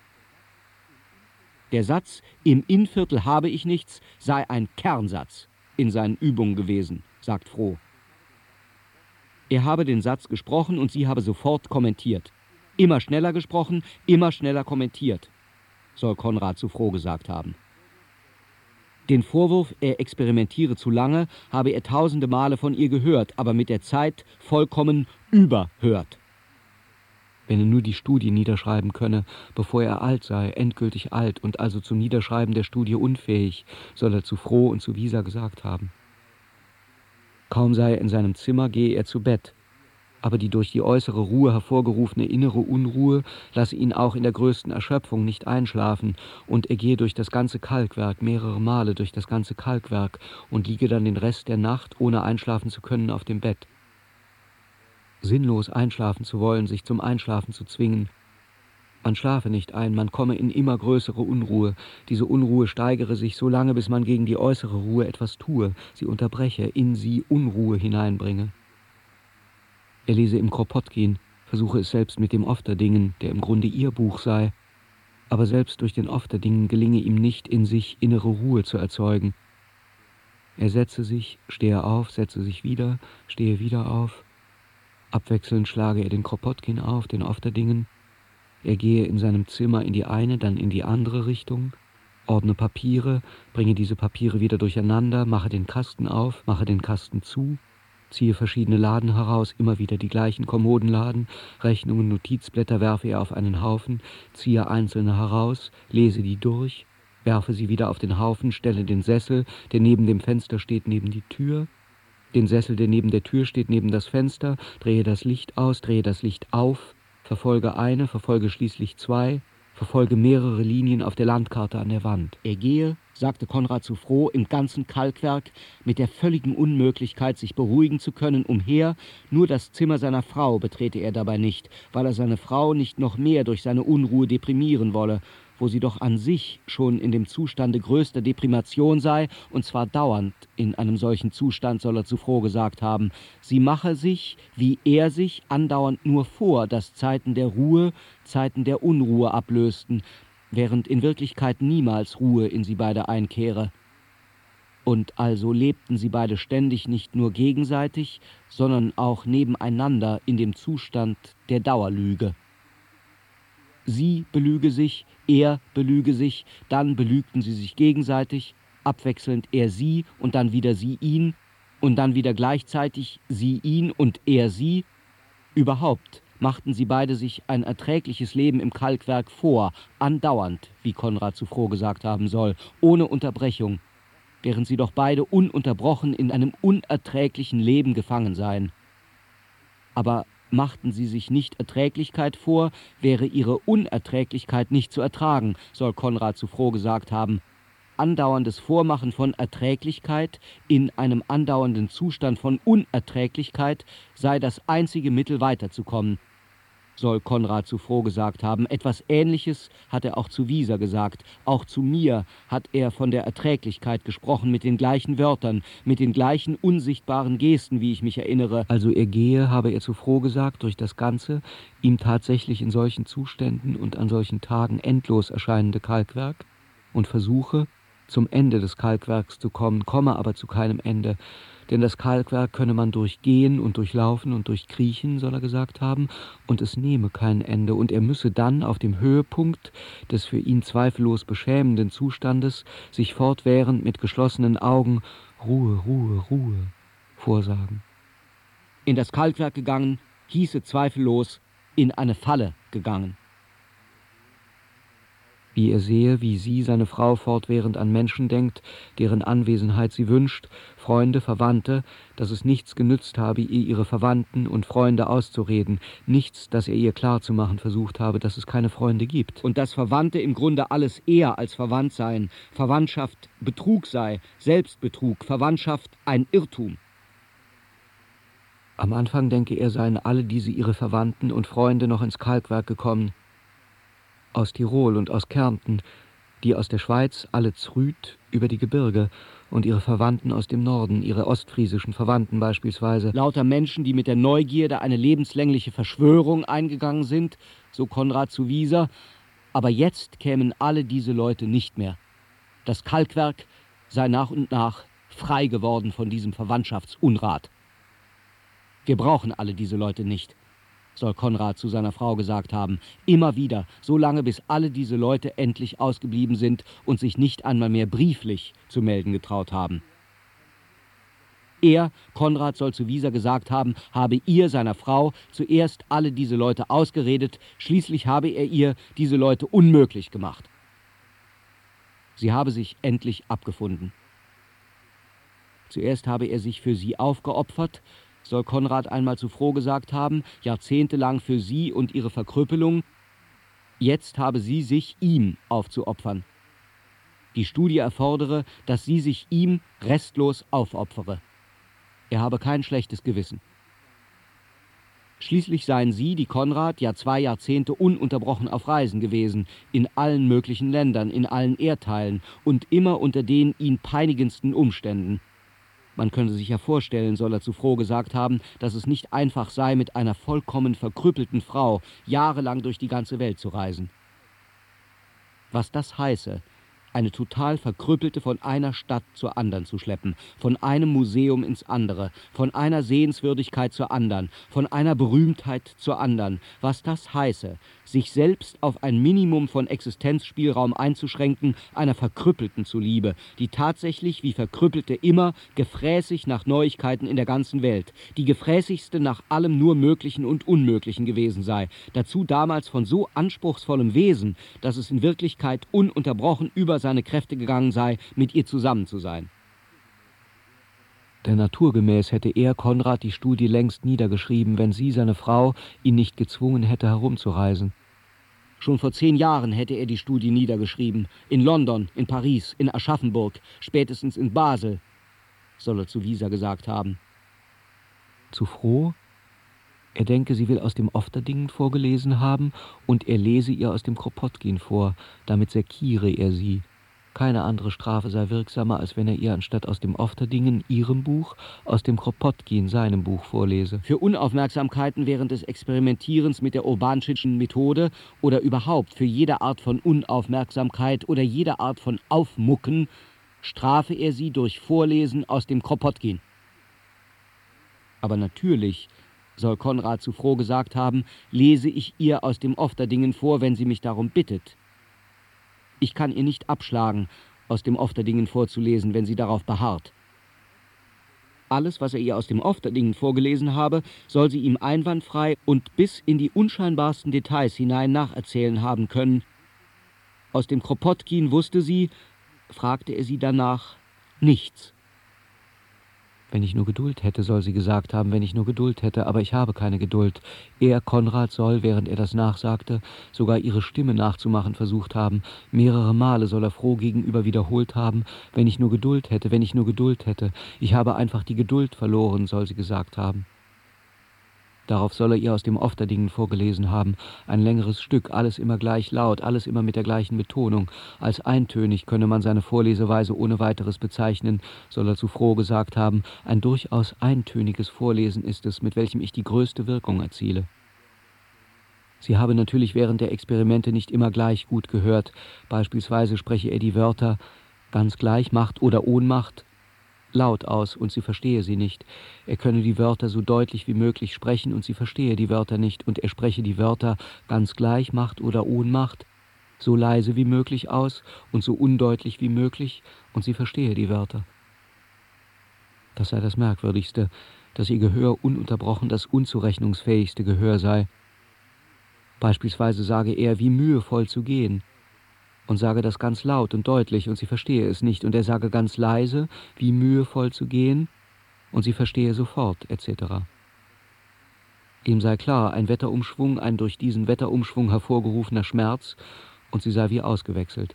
Der Satz im Innviertel habe ich nichts sei ein Kernsatz in seinen Übungen gewesen, sagt Froh. Er habe den Satz gesprochen und sie habe sofort kommentiert. Immer schneller gesprochen, immer schneller kommentiert, soll Konrad zu Froh gesagt haben. Den Vorwurf, er experimentiere zu lange, habe er tausende Male von ihr gehört, aber mit der Zeit vollkommen überhört. Wenn er nur die Studie niederschreiben könne, bevor er alt sei, endgültig alt und also zum Niederschreiben der Studie unfähig, soll er zu Froh und zu Wieser gesagt haben. Kaum sei er in seinem Zimmer, gehe er zu Bett, aber die durch die äußere Ruhe hervorgerufene innere Unruhe lasse ihn auch in der größten Erschöpfung nicht einschlafen, und er gehe durch das ganze Kalkwerk, mehrere Male durch das ganze Kalkwerk, und liege dann den Rest der Nacht, ohne einschlafen zu können, auf dem Bett. Sinnlos einschlafen zu wollen, sich zum Einschlafen zu zwingen. Man schlafe nicht ein, man komme in immer größere Unruhe. Diese Unruhe steigere sich so lange, bis man gegen die äußere Ruhe etwas tue, sie unterbreche, in sie Unruhe hineinbringe. Er lese im Kropotkin, versuche es selbst mit dem Ofterdingen, der im Grunde ihr Buch sei, aber selbst durch den Ofterdingen gelinge ihm nicht, in sich innere Ruhe zu erzeugen. Er setze sich, stehe auf, setze sich wieder, stehe wieder auf. Abwechselnd schlage er den Kropotkin auf, den Ofterdingen. Er gehe in seinem Zimmer in die eine, dann in die andere Richtung, ordne Papiere, bringe diese Papiere wieder durcheinander, mache den Kasten auf, mache den Kasten zu, ziehe verschiedene Laden heraus, immer wieder die gleichen Kommodenladen, Rechnungen, Notizblätter werfe er auf einen Haufen, ziehe einzelne heraus, lese die durch, werfe sie wieder auf den Haufen, stelle den Sessel, der neben dem Fenster steht, neben die Tür, den Sessel, der neben der Tür steht, neben das Fenster, drehe das Licht aus, drehe das Licht auf, verfolge eine, verfolge schließlich zwei, verfolge mehrere Linien auf der Landkarte an der Wand. Er gehe, sagte Konrad zu Froh, im ganzen Kalkwerk mit der völligen Unmöglichkeit, sich beruhigen zu können, umher, nur das Zimmer seiner Frau betrete er dabei nicht, weil er seine Frau nicht noch mehr durch seine Unruhe deprimieren wolle, wo sie doch an sich schon in dem Zustande größter Deprimation sei, und zwar dauernd in einem solchen Zustand, soll er zu Froh gesagt haben. Sie mache sich, wie er sich, andauernd nur vor, dass Zeiten der Ruhe Zeiten der Unruhe ablösten, während in Wirklichkeit niemals Ruhe in sie beide einkehre. Und also lebten sie beide ständig nicht nur gegenseitig, sondern auch nebeneinander in dem Zustand der Dauerlüge. Sie belüge sich, er belüge sich, dann belügten sie sich gegenseitig, abwechselnd er sie und dann wieder sie ihn und dann wieder gleichzeitig sie ihn und er sie. Überhaupt machten sie beide sich ein erträgliches Leben im Kalkwerk vor, andauernd, wie Konrad zu Froh gesagt haben soll, ohne Unterbrechung, während sie doch beide ununterbrochen in einem unerträglichen Leben gefangen seien. Aber machten sie sich nicht Erträglichkeit vor, wäre ihre Unerträglichkeit nicht zu ertragen, soll Konrad zu Froh gesagt haben. Andauerndes Vormachen von Erträglichkeit in einem andauernden Zustand von Unerträglichkeit sei das einzige Mittel weiterzukommen, soll Konrad zu Froh gesagt haben. Etwas Ähnliches hat er auch zu Wieser gesagt. Auch zu mir hat er von der Erträglichkeit gesprochen, mit den gleichen Wörtern, mit den gleichen unsichtbaren Gesten, wie ich mich erinnere. Also er gehe, habe er zu Froh gesagt, durch das Ganze, ihm tatsächlich in solchen Zuständen und an solchen Tagen endlos erscheinende Kalkwerk und versuche, zum Ende des Kalkwerks zu kommen, komme aber zu keinem Ende. Denn das Kalkwerk könne man durchgehen und durchlaufen und durchkriechen, soll er gesagt haben, und es nehme kein Ende, und er müsse dann auf dem Höhepunkt des für ihn zweifellos beschämenden Zustandes sich fortwährend mit geschlossenen Augen Ruhe, Ruhe, Ruhe vorsagen. In das Kalkwerk gegangen, hieße zweifellos in eine Falle gegangen. Wie er sehe, wie sie, seine Frau, fortwährend an Menschen denkt, deren Anwesenheit sie wünscht, Freunde, Verwandte, dass es nichts genützt habe, ihr ihre Verwandten und Freunde auszureden, nichts, dass er ihr klarzumachen versucht habe, dass es keine Freunde gibt. Und dass Verwandte im Grunde alles eher als verwandt seien, Verwandtschaft Betrug sei, Selbstbetrug, Verwandtschaft ein Irrtum. Am Anfang, denke er, seien alle diese ihre Verwandten und Freunde noch ins Kalkwerk gekommen, aus Tirol und aus Kärnten, die aus der Schweiz alle zrüd über die Gebirge und ihre Verwandten aus dem Norden, ihre ostfriesischen Verwandten beispielsweise. Lauter Menschen, die mit der Neugierde eine lebenslängliche Verschwörung eingegangen sind, so Konrad zu Wieser, aber jetzt kämen alle diese Leute nicht mehr. Das Kalkwerk sei nach und nach frei geworden von diesem Verwandtschaftsunrat. Wir brauchen alle diese Leute nicht, soll Konrad zu seiner Frau gesagt haben, immer wieder, so lange bis alle diese Leute endlich ausgeblieben sind und sich nicht einmal mehr brieflich zu melden getraut haben. Er, Konrad, soll zu Wieser gesagt haben, habe ihr, seiner Frau, zuerst alle diese Leute ausgeredet, schließlich habe er ihr diese Leute unmöglich gemacht. Sie habe sich endlich abgefunden. Zuerst habe er sich für sie aufgeopfert, soll Konrad einmal zu Froh gesagt haben, jahrzehntelang für sie und ihre Verkrüppelung. Jetzt habe sie sich ihm aufzuopfern. Die Studie erfordere, dass sie sich ihm restlos aufopfere. Er habe kein schlechtes Gewissen. Schließlich seien sie, die Konrad, ja zwei Jahrzehnte ununterbrochen auf Reisen gewesen, in allen möglichen Ländern, in allen Erdteilen und immer unter den ihn peinigendsten Umständen. Man könnte sich ja vorstellen, soll er zu Froh gesagt haben, dass es nicht einfach sei, mit einer vollkommen verkrüppelten Frau jahrelang durch die ganze Welt zu reisen. Was das heiße, eine total verkrüppelte von einer Stadt zur anderen zu schleppen, von einem Museum ins andere, von einer Sehenswürdigkeit zur anderen, von einer Berühmtheit zur anderen, was das heiße, sich selbst auf ein Minimum von Existenzspielraum einzuschränken, einer Verkrüppelten zuliebe, die tatsächlich wie Verkrüppelte immer gefräßig nach Neuigkeiten in der ganzen Welt, die gefräßigste nach allem nur Möglichen und Unmöglichen gewesen sei, dazu damals von so anspruchsvollem Wesen, dass es in Wirklichkeit ununterbrochen über seine Kräfte gegangen sei, mit ihr zusammen zu sein. Denn naturgemäß hätte er, Konrad, die Studie längst niedergeschrieben, wenn sie, seine Frau, ihn nicht gezwungen hätte, herumzureisen. Schon vor zehn Jahren hätte er die Studie niedergeschrieben. In London, in Paris, in Aschaffenburg, spätestens in Basel, soll er zu Wieser gesagt haben. Zu froh? Er denke, sie will aus dem Ofterdingen vorgelesen haben und er lese ihr aus dem Kropotkin vor, damit sekiere er sie. Keine andere Strafe sei wirksamer, als wenn er ihr anstatt aus dem Ofterdingen, ihrem Buch, aus dem Kropotkin, seinem Buch, vorlese. Für Unaufmerksamkeiten während des Experimentierens mit der Urbanschitschen Methode oder überhaupt für jede Art von Unaufmerksamkeit oder jede Art von Aufmucken strafe er sie durch Vorlesen aus dem Kropotkin. Aber natürlich, soll Konrad zu Froh gesagt haben, lese ich ihr aus dem Ofterdingen vor, wenn sie mich darum bittet. Ich kann ihr nicht abschlagen, aus dem Ofterdingen vorzulesen, wenn sie darauf beharrt. Alles, was er ihr aus dem Ofterdingen vorgelesen habe, soll sie ihm einwandfrei und bis in die unscheinbarsten Details hinein nacherzählen haben können. Aus dem Kropotkin wusste sie, fragte er sie danach, nichts. Wenn ich nur Geduld hätte, soll sie gesagt haben, wenn ich nur Geduld hätte, aber ich habe keine Geduld. Er, Konrad, soll, während er das nachsagte, sogar ihre Stimme nachzumachen versucht haben. Mehrere Male soll er Froh gegenüber wiederholt haben, wenn ich nur Geduld hätte, wenn ich nur Geduld hätte. Ich habe einfach die Geduld verloren, soll sie gesagt haben. Darauf soll er ihr aus dem Ofterdingen vorgelesen haben, ein längeres Stück, alles immer gleich laut, alles immer mit der gleichen Betonung. Als eintönig könne man seine Vorleseweise ohne weiteres bezeichnen, soll er zu Froh gesagt haben, ein durchaus eintöniges Vorlesen ist es, mit welchem ich die größte Wirkung erziele. Sie habe natürlich während der Experimente nicht immer gleich gut gehört, beispielsweise spreche er die Wörter ganz gleich Macht oder Ohnmacht laut aus und sie verstehe sie nicht. Er könne die Wörter so deutlich wie möglich sprechen und sie verstehe die Wörter nicht und er spreche die Wörter ganz gleich Macht oder Ohnmacht so leise wie möglich aus und so undeutlich wie möglich und sie verstehe die Wörter. Das sei das Merkwürdigste, dass ihr Gehör ununterbrochen das unzurechnungsfähigste Gehör sei. Beispielsweise sage er, wie mühevoll zu gehen, und sage das ganz laut und deutlich, und sie verstehe es nicht, und er sage ganz leise, wie mühevoll zu gehen, und sie verstehe sofort, et cetera. Ihm sei klar, ein Wetterumschwung, ein durch diesen Wetterumschwung hervorgerufener Schmerz, und sie sei wie ausgewechselt.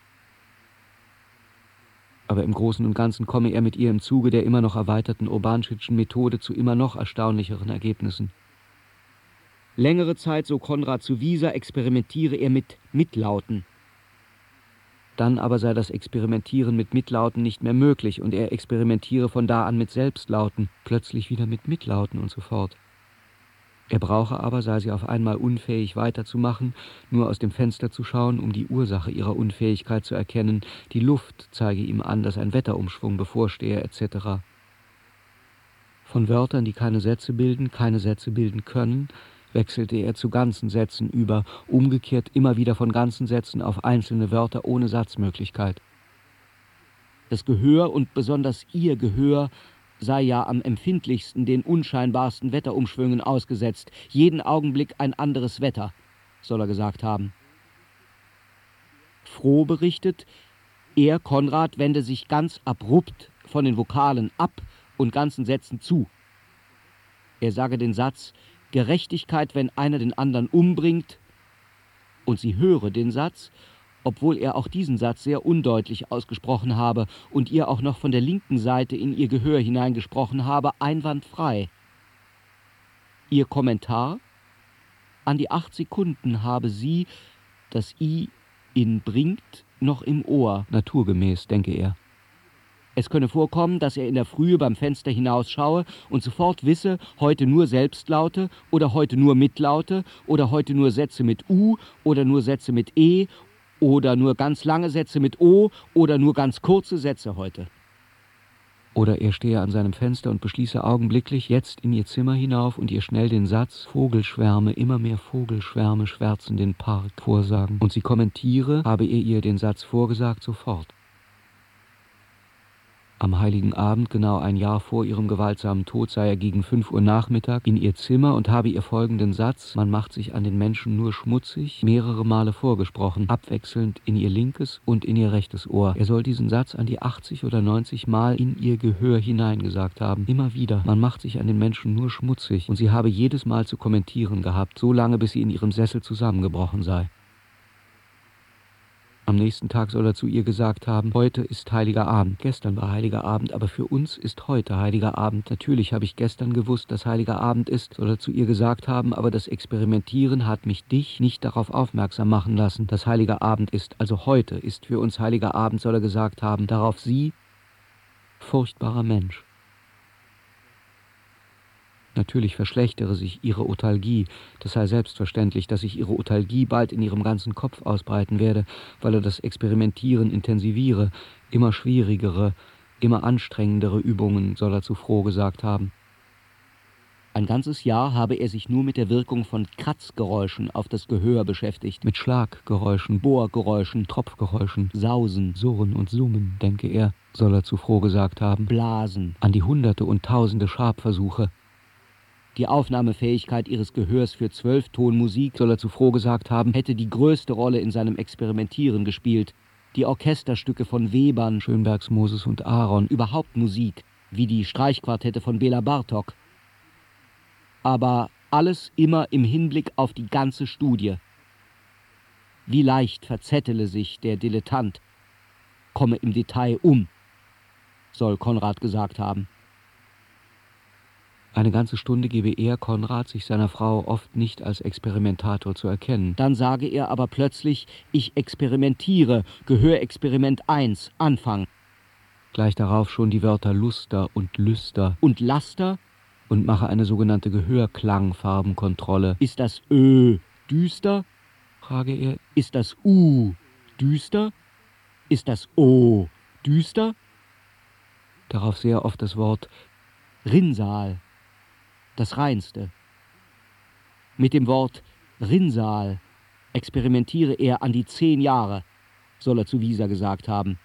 Aber im Großen und Ganzen komme er mit ihr im Zuge der immer noch erweiterten Urbanschitschen Methode zu immer noch erstaunlicheren Ergebnissen. Längere Zeit, so Konrad zu Wieser, experimentiere er mit Mitlauten. Dann aber sei das Experimentieren mit Mitlauten nicht mehr möglich und er experimentiere von da an mit Selbstlauten, plötzlich wieder mit Mitlauten und so fort. Er brauche aber, sei sie auf einmal unfähig weiterzumachen, nur aus dem Fenster zu schauen, um die Ursache ihrer Unfähigkeit zu erkennen. Die Luft zeige ihm an, dass ein Wetterumschwung bevorstehe, et cetera. Von Wörtern, die keine Sätze bilden, keine Sätze bilden können, wechselte er zu ganzen Sätzen über, umgekehrt immer wieder von ganzen Sätzen auf einzelne Wörter ohne Satzmöglichkeit. Das Gehör und besonders ihr Gehör sei ja am empfindlichsten den unscheinbarsten Wetterumschwüngen ausgesetzt. Jeden Augenblick ein anderes Wetter, soll er gesagt haben. Froh berichtet, er, Konrad, wende sich ganz abrupt von den Vokalen ab und ganzen Sätzen zu. Er sage den Satz, Gerechtigkeit, wenn einer den anderen umbringt, und sie höre den Satz, obwohl er auch diesen Satz sehr undeutlich ausgesprochen habe und ihr auch noch von der linken Seite in ihr Gehör hineingesprochen habe, einwandfrei. Ihr Kommentar: An die acht Sekunden habe sie das I in bringt noch im Ohr, naturgemäß, denke er. Es könne vorkommen, dass er in der Frühe beim Fenster hinausschaue und sofort wisse, heute nur Selbstlaute oder heute nur Mitlaute oder heute nur Sätze mit U oder nur Sätze mit E oder nur ganz lange Sätze mit O oder nur ganz kurze Sätze heute. Oder er stehe an seinem Fenster und beschließe augenblicklich, jetzt in ihr Zimmer hinauf und ihr schnell den Satz Vogelschwärme, immer mehr Vogelschwärme schwärzen den Park vorsagen. Und sie kommentiere, habe er ihr den Satz vorgesagt, sofort. Am Heiligen Abend, genau ein Jahr vor ihrem gewaltsamen Tod, sei er gegen fünf Uhr Nachmittag in ihr Zimmer und habe ihr folgenden Satz, man macht sich an den Menschen nur schmutzig, mehrere Male vorgesprochen, abwechselnd in ihr linkes und in ihr rechtes Ohr. Er soll diesen Satz an die achtzig oder neunzig Mal in ihr Gehör hineingesagt haben. Immer wieder, man macht sich an den Menschen nur schmutzig, und sie habe jedes Mal zu kommentieren gehabt, so lange, bis sie in ihrem Sessel zusammengebrochen sei. Am nächsten Tag soll er zu ihr gesagt haben, heute ist Heiliger Abend. Gestern war Heiliger Abend, aber für uns ist heute Heiliger Abend. Natürlich habe ich gestern gewusst, dass Heiliger Abend ist, soll er zu ihr gesagt haben, aber das Experimentieren hat mich dich nicht darauf aufmerksam machen lassen, dass Heiliger Abend ist. Also heute ist für uns Heiliger Abend, soll er gesagt haben. Darauf sie, furchtbarer Mensch. Natürlich verschlechtere sich ihre Othalgie. Das sei selbstverständlich, dass sich ihre Othalgie bald in ihrem ganzen Kopf ausbreiten werde, weil er das Experimentieren intensiviere. Immer schwierigere, immer anstrengendere Übungen, soll er zu Froh gesagt haben. Ein ganzes Jahr habe er sich nur mit der Wirkung von Kratzgeräuschen auf das Gehör beschäftigt. Mit Schlaggeräuschen, Bohrgeräuschen, Tropfgeräuschen, Sausen, Surren und Summen, denke er, soll er zu Froh gesagt haben. Blasen, an die Hunderte und Tausende Schabversuche. Die Aufnahmefähigkeit ihres Gehörs für Zwölftonmusik, soll er zu Froh gesagt haben, hätte die größte Rolle in seinem Experimentieren gespielt. Die Orchesterstücke von Webern, Schönbergs Moses und Aaron, überhaupt Musik, wie die Streichquartette von Bela Bartok. Aber alles immer im Hinblick auf die ganze Studie. Wie leicht verzettele sich der Dilettant, komme im Detail um, soll Konrad gesagt haben. Eine ganze Stunde gebe er, Konrad, sich seiner Frau oft nicht als Experimentator zu erkennen. Dann sage er aber plötzlich, ich experimentiere, Gehörexperiment eins, Anfang. Gleich darauf schon die Wörter Luster und Lüster und Laster und mache eine sogenannte Gehörklangfarbenkontrolle. Ist das Ö düster? Frage er. Ist das U düster? Ist das O düster? Darauf sehr oft das Wort Rinnsal. Das Reinste. Mit dem Wort Rinnsal experimentiere er an die zehn Jahre, soll er zu Wieser gesagt haben.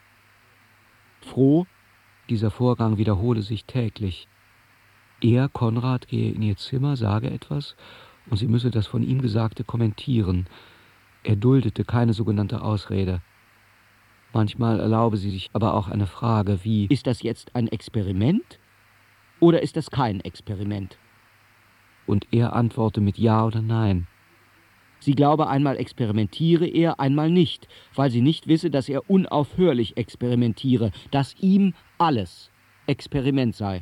Froh, dieser Vorgang wiederhole sich täglich. Er, Konrad, gehe in ihr Zimmer, sage etwas, und sie müsse das von ihm Gesagte kommentieren. Er duldete keine sogenannte Ausrede. Manchmal erlaube sie sich aber auch eine Frage wie, ist das jetzt ein Experiment? Oder ist das kein Experiment? Und er antworte mit Ja oder Nein. Sie glaube, einmal experimentiere er, einmal nicht, weil sie nicht wisse, dass er unaufhörlich experimentiere, dass ihm alles Experiment sei.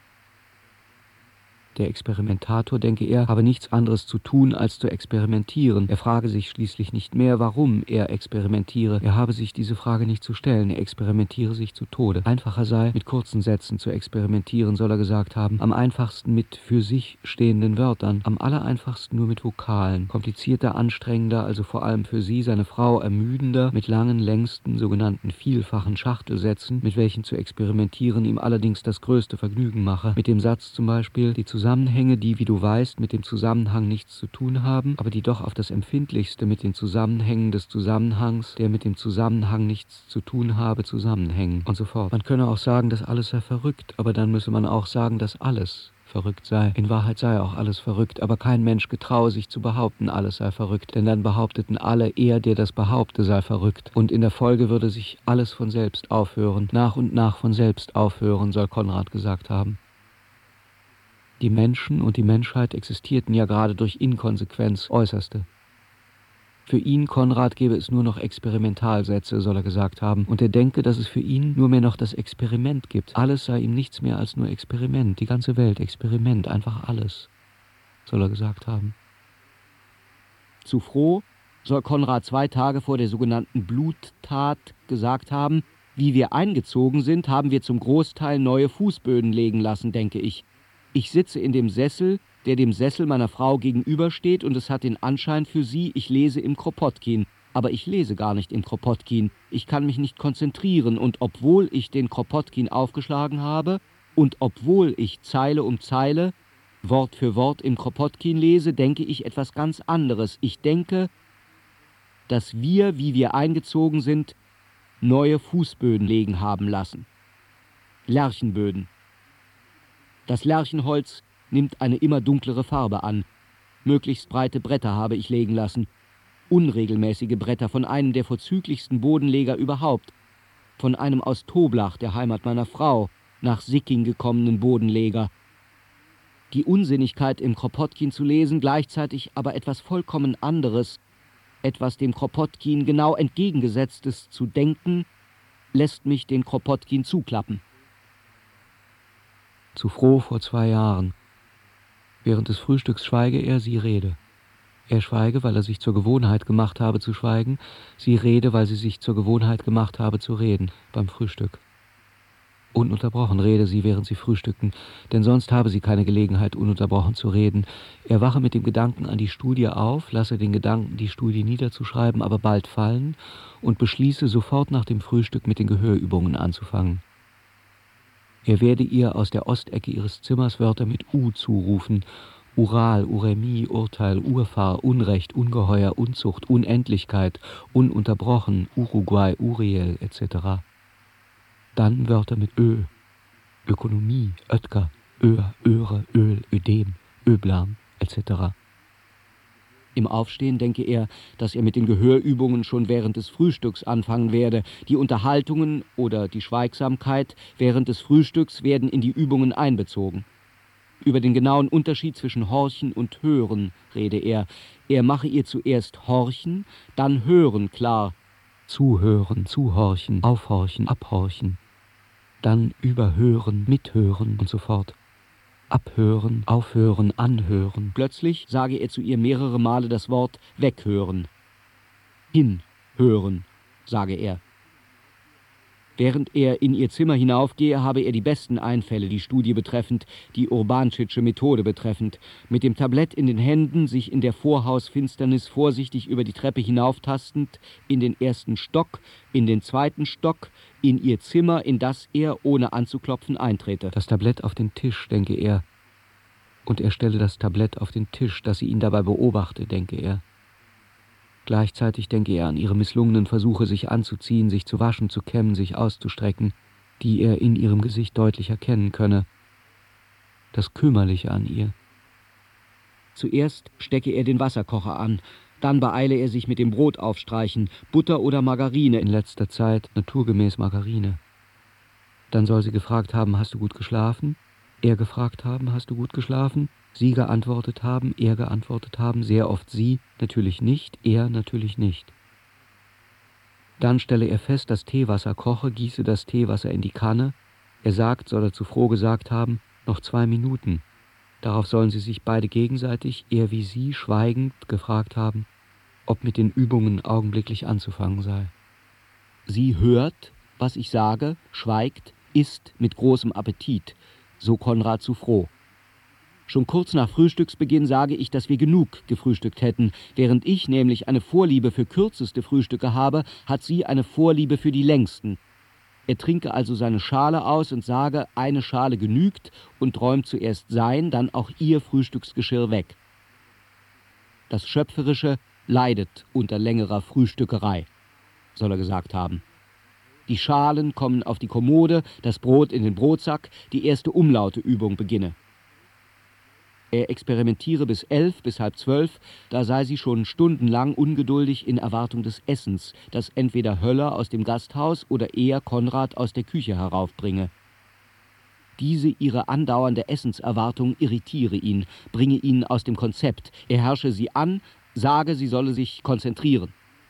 Der Experimentator, denke er, habe nichts anderes zu tun, als zu experimentieren. Er frage sich schließlich nicht mehr, warum er experimentiere. Er habe sich diese Frage nicht zu stellen. Er experimentiere sich zu Tode. Einfacher sei, mit kurzen Sätzen zu experimentieren, soll er gesagt haben. Am einfachsten mit für sich stehenden Wörtern. Am allereinfachsten nur mit Vokalen. Komplizierter, anstrengender, also vor allem für sie, seine Frau, ermüdender, mit langen, längsten, sogenannten vielfachen Schachtelsätzen, mit welchen zu experimentieren ihm allerdings das größte Vergnügen mache. Mit dem Satz zum Beispiel, die Zusammenhänge, die, wie du weißt, mit dem Zusammenhang nichts zu tun haben, aber die doch auf das Empfindlichste mit den Zusammenhängen des Zusammenhangs, der mit dem Zusammenhang nichts zu tun habe, zusammenhängen und so fort. Man könne auch sagen, dass alles sei verrückt, aber dann müsse man auch sagen, dass alles verrückt sei. In Wahrheit sei auch alles verrückt, aber kein Mensch getraue sich zu behaupten, alles sei verrückt, denn dann behaupteten alle, er, der das behaupte, sei verrückt. Und in der Folge würde sich alles von selbst aufhören, nach und nach von selbst aufhören, soll Konrad gesagt haben. Die Menschen und die Menschheit existierten ja gerade durch Inkonsequenz äußerste. Für ihn, Konrad, gäbe es nur noch Experimentalsätze, soll er gesagt haben, und er denke, dass es für ihn nur mehr noch das Experiment gibt. Alles sei ihm nichts mehr als nur Experiment, die ganze Welt, Experiment, einfach alles, soll er gesagt haben. Zu Froh soll Konrad zwei Tage vor der sogenannten Bluttat gesagt haben, wie wir eingezogen sind, haben wir zum Großteil neue Fußböden legen lassen, denke ich. Ich sitze in dem Sessel, der dem Sessel meiner Frau gegenübersteht, und es hat den Anschein für sie, ich lese im Kropotkin. Aber ich lese gar nicht im Kropotkin. Ich kann mich nicht konzentrieren, und obwohl ich den Kropotkin aufgeschlagen habe und obwohl ich Zeile um Zeile, Wort für Wort im Kropotkin lese, denke ich etwas ganz anderes. Ich denke, dass wir, wie wir eingezogen sind, neue Fußböden legen haben lassen. Lärchenböden. Das Lärchenholz nimmt eine immer dunklere Farbe an. Möglichst breite Bretter habe ich legen lassen. Unregelmäßige Bretter von einem der vorzüglichsten Bodenleger überhaupt. Von einem aus Toblach, der Heimat meiner Frau, nach Sicking gekommenen Bodenleger. Die Unsinnigkeit im Kropotkin zu lesen, gleichzeitig aber etwas vollkommen anderes, etwas dem Kropotkin genau entgegengesetztes zu denken, lässt mich den Kropotkin zuklappen. Zu froh vor zwei Jahren. Während des Frühstücks schweige er, sie rede. Er schweige, weil er sich zur Gewohnheit gemacht habe zu schweigen, sie rede, weil sie sich zur Gewohnheit gemacht habe zu reden, beim Frühstück. Ununterbrochen rede sie, während sie frühstückten, denn sonst habe sie keine Gelegenheit, ununterbrochen zu reden. Er wache mit dem Gedanken an die Studie auf, lasse den Gedanken, die Studie niederzuschreiben, aber bald fallen und beschließe, sofort nach dem Frühstück mit den Gehörübungen anzufangen. Er werde ihr aus der Ostecke ihres Zimmers Wörter mit U zurufen: Ural, Uremie, Urteil, Urfahr, Unrecht, Ungeheuer, Unzucht, Unendlichkeit, ununterbrochen, Uruguay, Uriel et cetera. Dann Wörter mit Ö, Ökonomie, Oetker, Öhr, Öre, Öl, Ödem, Öblam et cetera. Im Aufstehen denke er, dass er mit den Gehörübungen schon während des Frühstücks anfangen werde. Die Unterhaltungen oder die Schweigsamkeit während des Frühstücks werden in die Übungen einbezogen. Über den genauen Unterschied zwischen Horchen und Hören rede er. Er mache ihr zuerst Horchen, dann Hören klar. Zuhören, zuhorchen, aufhorchen, abhorchen. Dann überhören, mithören und so fort. Abhören, aufhören, anhören. Plötzlich sage er zu ihr mehrere Male das Wort weghören. Hinhören, sage er. Während er in ihr Zimmer hinaufgehe, habe er die besten Einfälle, die Studie betreffend, die Urbanschitsche Methode betreffend. Mit dem Tablett in den Händen, sich in der Vorhausfinsternis vorsichtig über die Treppe hinauftastend, in den ersten Stock, in den zweiten Stock, in ihr Zimmer, in das er, ohne anzuklopfen, eintrete. Das Tablett auf den Tisch, denke er. Und er stelle das Tablett auf den Tisch, dass sie ihn dabei beobachte, denke er. Gleichzeitig denke er an ihre misslungenen Versuche, sich anzuziehen, sich zu waschen, zu kämmen, sich auszustrecken, die er in ihrem Gesicht deutlich erkennen könne. Das Kümmerliche an ihr. Zuerst stecke er den Wasserkocher an, dann beeile er sich mit dem Brot aufstreichen, Butter oder Margarine, in letzter Zeit naturgemäß Margarine. Dann soll sie gefragt haben, hast du gut geschlafen? Er gefragt haben, hast du gut geschlafen? Sie geantwortet haben, er geantwortet haben, sehr oft sie, natürlich nicht, er natürlich nicht. Dann stelle er fest, dass Teewasser koche, gieße das Teewasser in die Kanne. Er sagt, soll er zu Froh gesagt haben, noch zwei Minuten. Darauf sollen sie sich beide gegenseitig, er wie sie, schweigend gefragt haben, ob mit den Übungen augenblicklich anzufangen sei. Sie hört, was ich sage, schweigt, isst mit großem Appetit, so Konrad zu Froh. Schon kurz nach Frühstücksbeginn sage ich, dass wir genug gefrühstückt hätten. Während ich nämlich eine Vorliebe für kürzeste Frühstücke habe, hat sie eine Vorliebe für die längsten. Er trinke also seine Schale aus und sage, eine Schale genügt und räumt zuerst sein, dann auch ihr Frühstücksgeschirr weg. Das Schöpferische leidet unter längerer Frühstückerei, soll er gesagt haben. Die Schalen kommen auf die Kommode, das Brot in den Brotsack, die erste Umlauteübung beginne. Er experimentiere bis elf, bis halb zwölf, da sei sie schon stundenlang ungeduldig in Erwartung des Essens, das entweder Höller aus dem Gasthaus oder eher Konrad aus der Küche heraufbringe. Diese ihre andauernde Essenserwartung irritiere ihn, bringe ihn aus dem Konzept. Er herrsche sie an, sage, sie solle sich konzentrieren.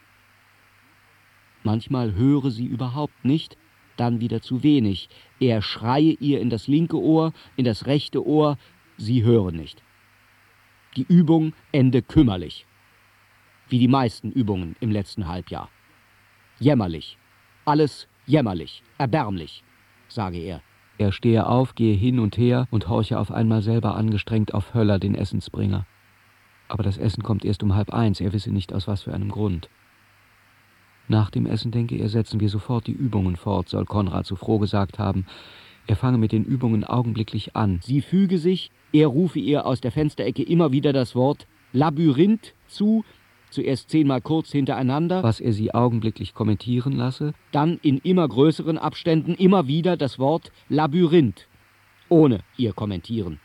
Manchmal höre sie überhaupt nicht, dann wieder zu wenig. Er schreie ihr in das linke Ohr, in das rechte Ohr, sie höre nicht. Die Übung ende kümmerlich, wie die meisten Übungen im letzten Halbjahr. Jämmerlich, alles jämmerlich, erbärmlich, sage er. Er stehe auf, gehe hin und her und horche auf einmal selber angestrengt auf Höller, den Essensbringer. Aber das Essen kommt erst um halb eins, er wisse nicht aus was für einem Grund. Nach dem Essen, denke er, setzen wir sofort die Übungen fort, soll Konrad zu Froh gesagt haben. Er fange mit den Übungen augenblicklich an. Sie füge sich, er rufe ihr aus der Fensterecke immer wieder das Wort Labyrinth zu, zuerst zehnmal kurz hintereinander, was er sie augenblicklich kommentieren lasse, dann in immer größeren Abständen immer wieder das Wort Labyrinth, ohne ihr Kommentieren.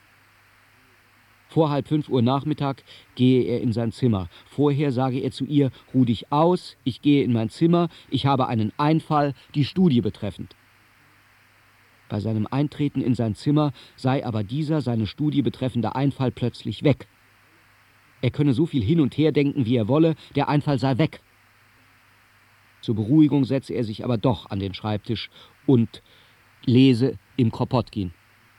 Vor halb fünf Uhr Nachmittag gehe er in sein Zimmer. Vorher sage er zu ihr, ruh dich aus, ich gehe in mein Zimmer, ich habe einen Einfall, die Studie betreffend. Bei seinem Eintreten in sein Zimmer sei aber dieser seine Studie betreffende Einfall plötzlich weg. Er könne so viel hin und her denken, wie er wolle, der Einfall sei weg. Zur Beruhigung setze er sich aber doch an den Schreibtisch und lese im Kropotkin.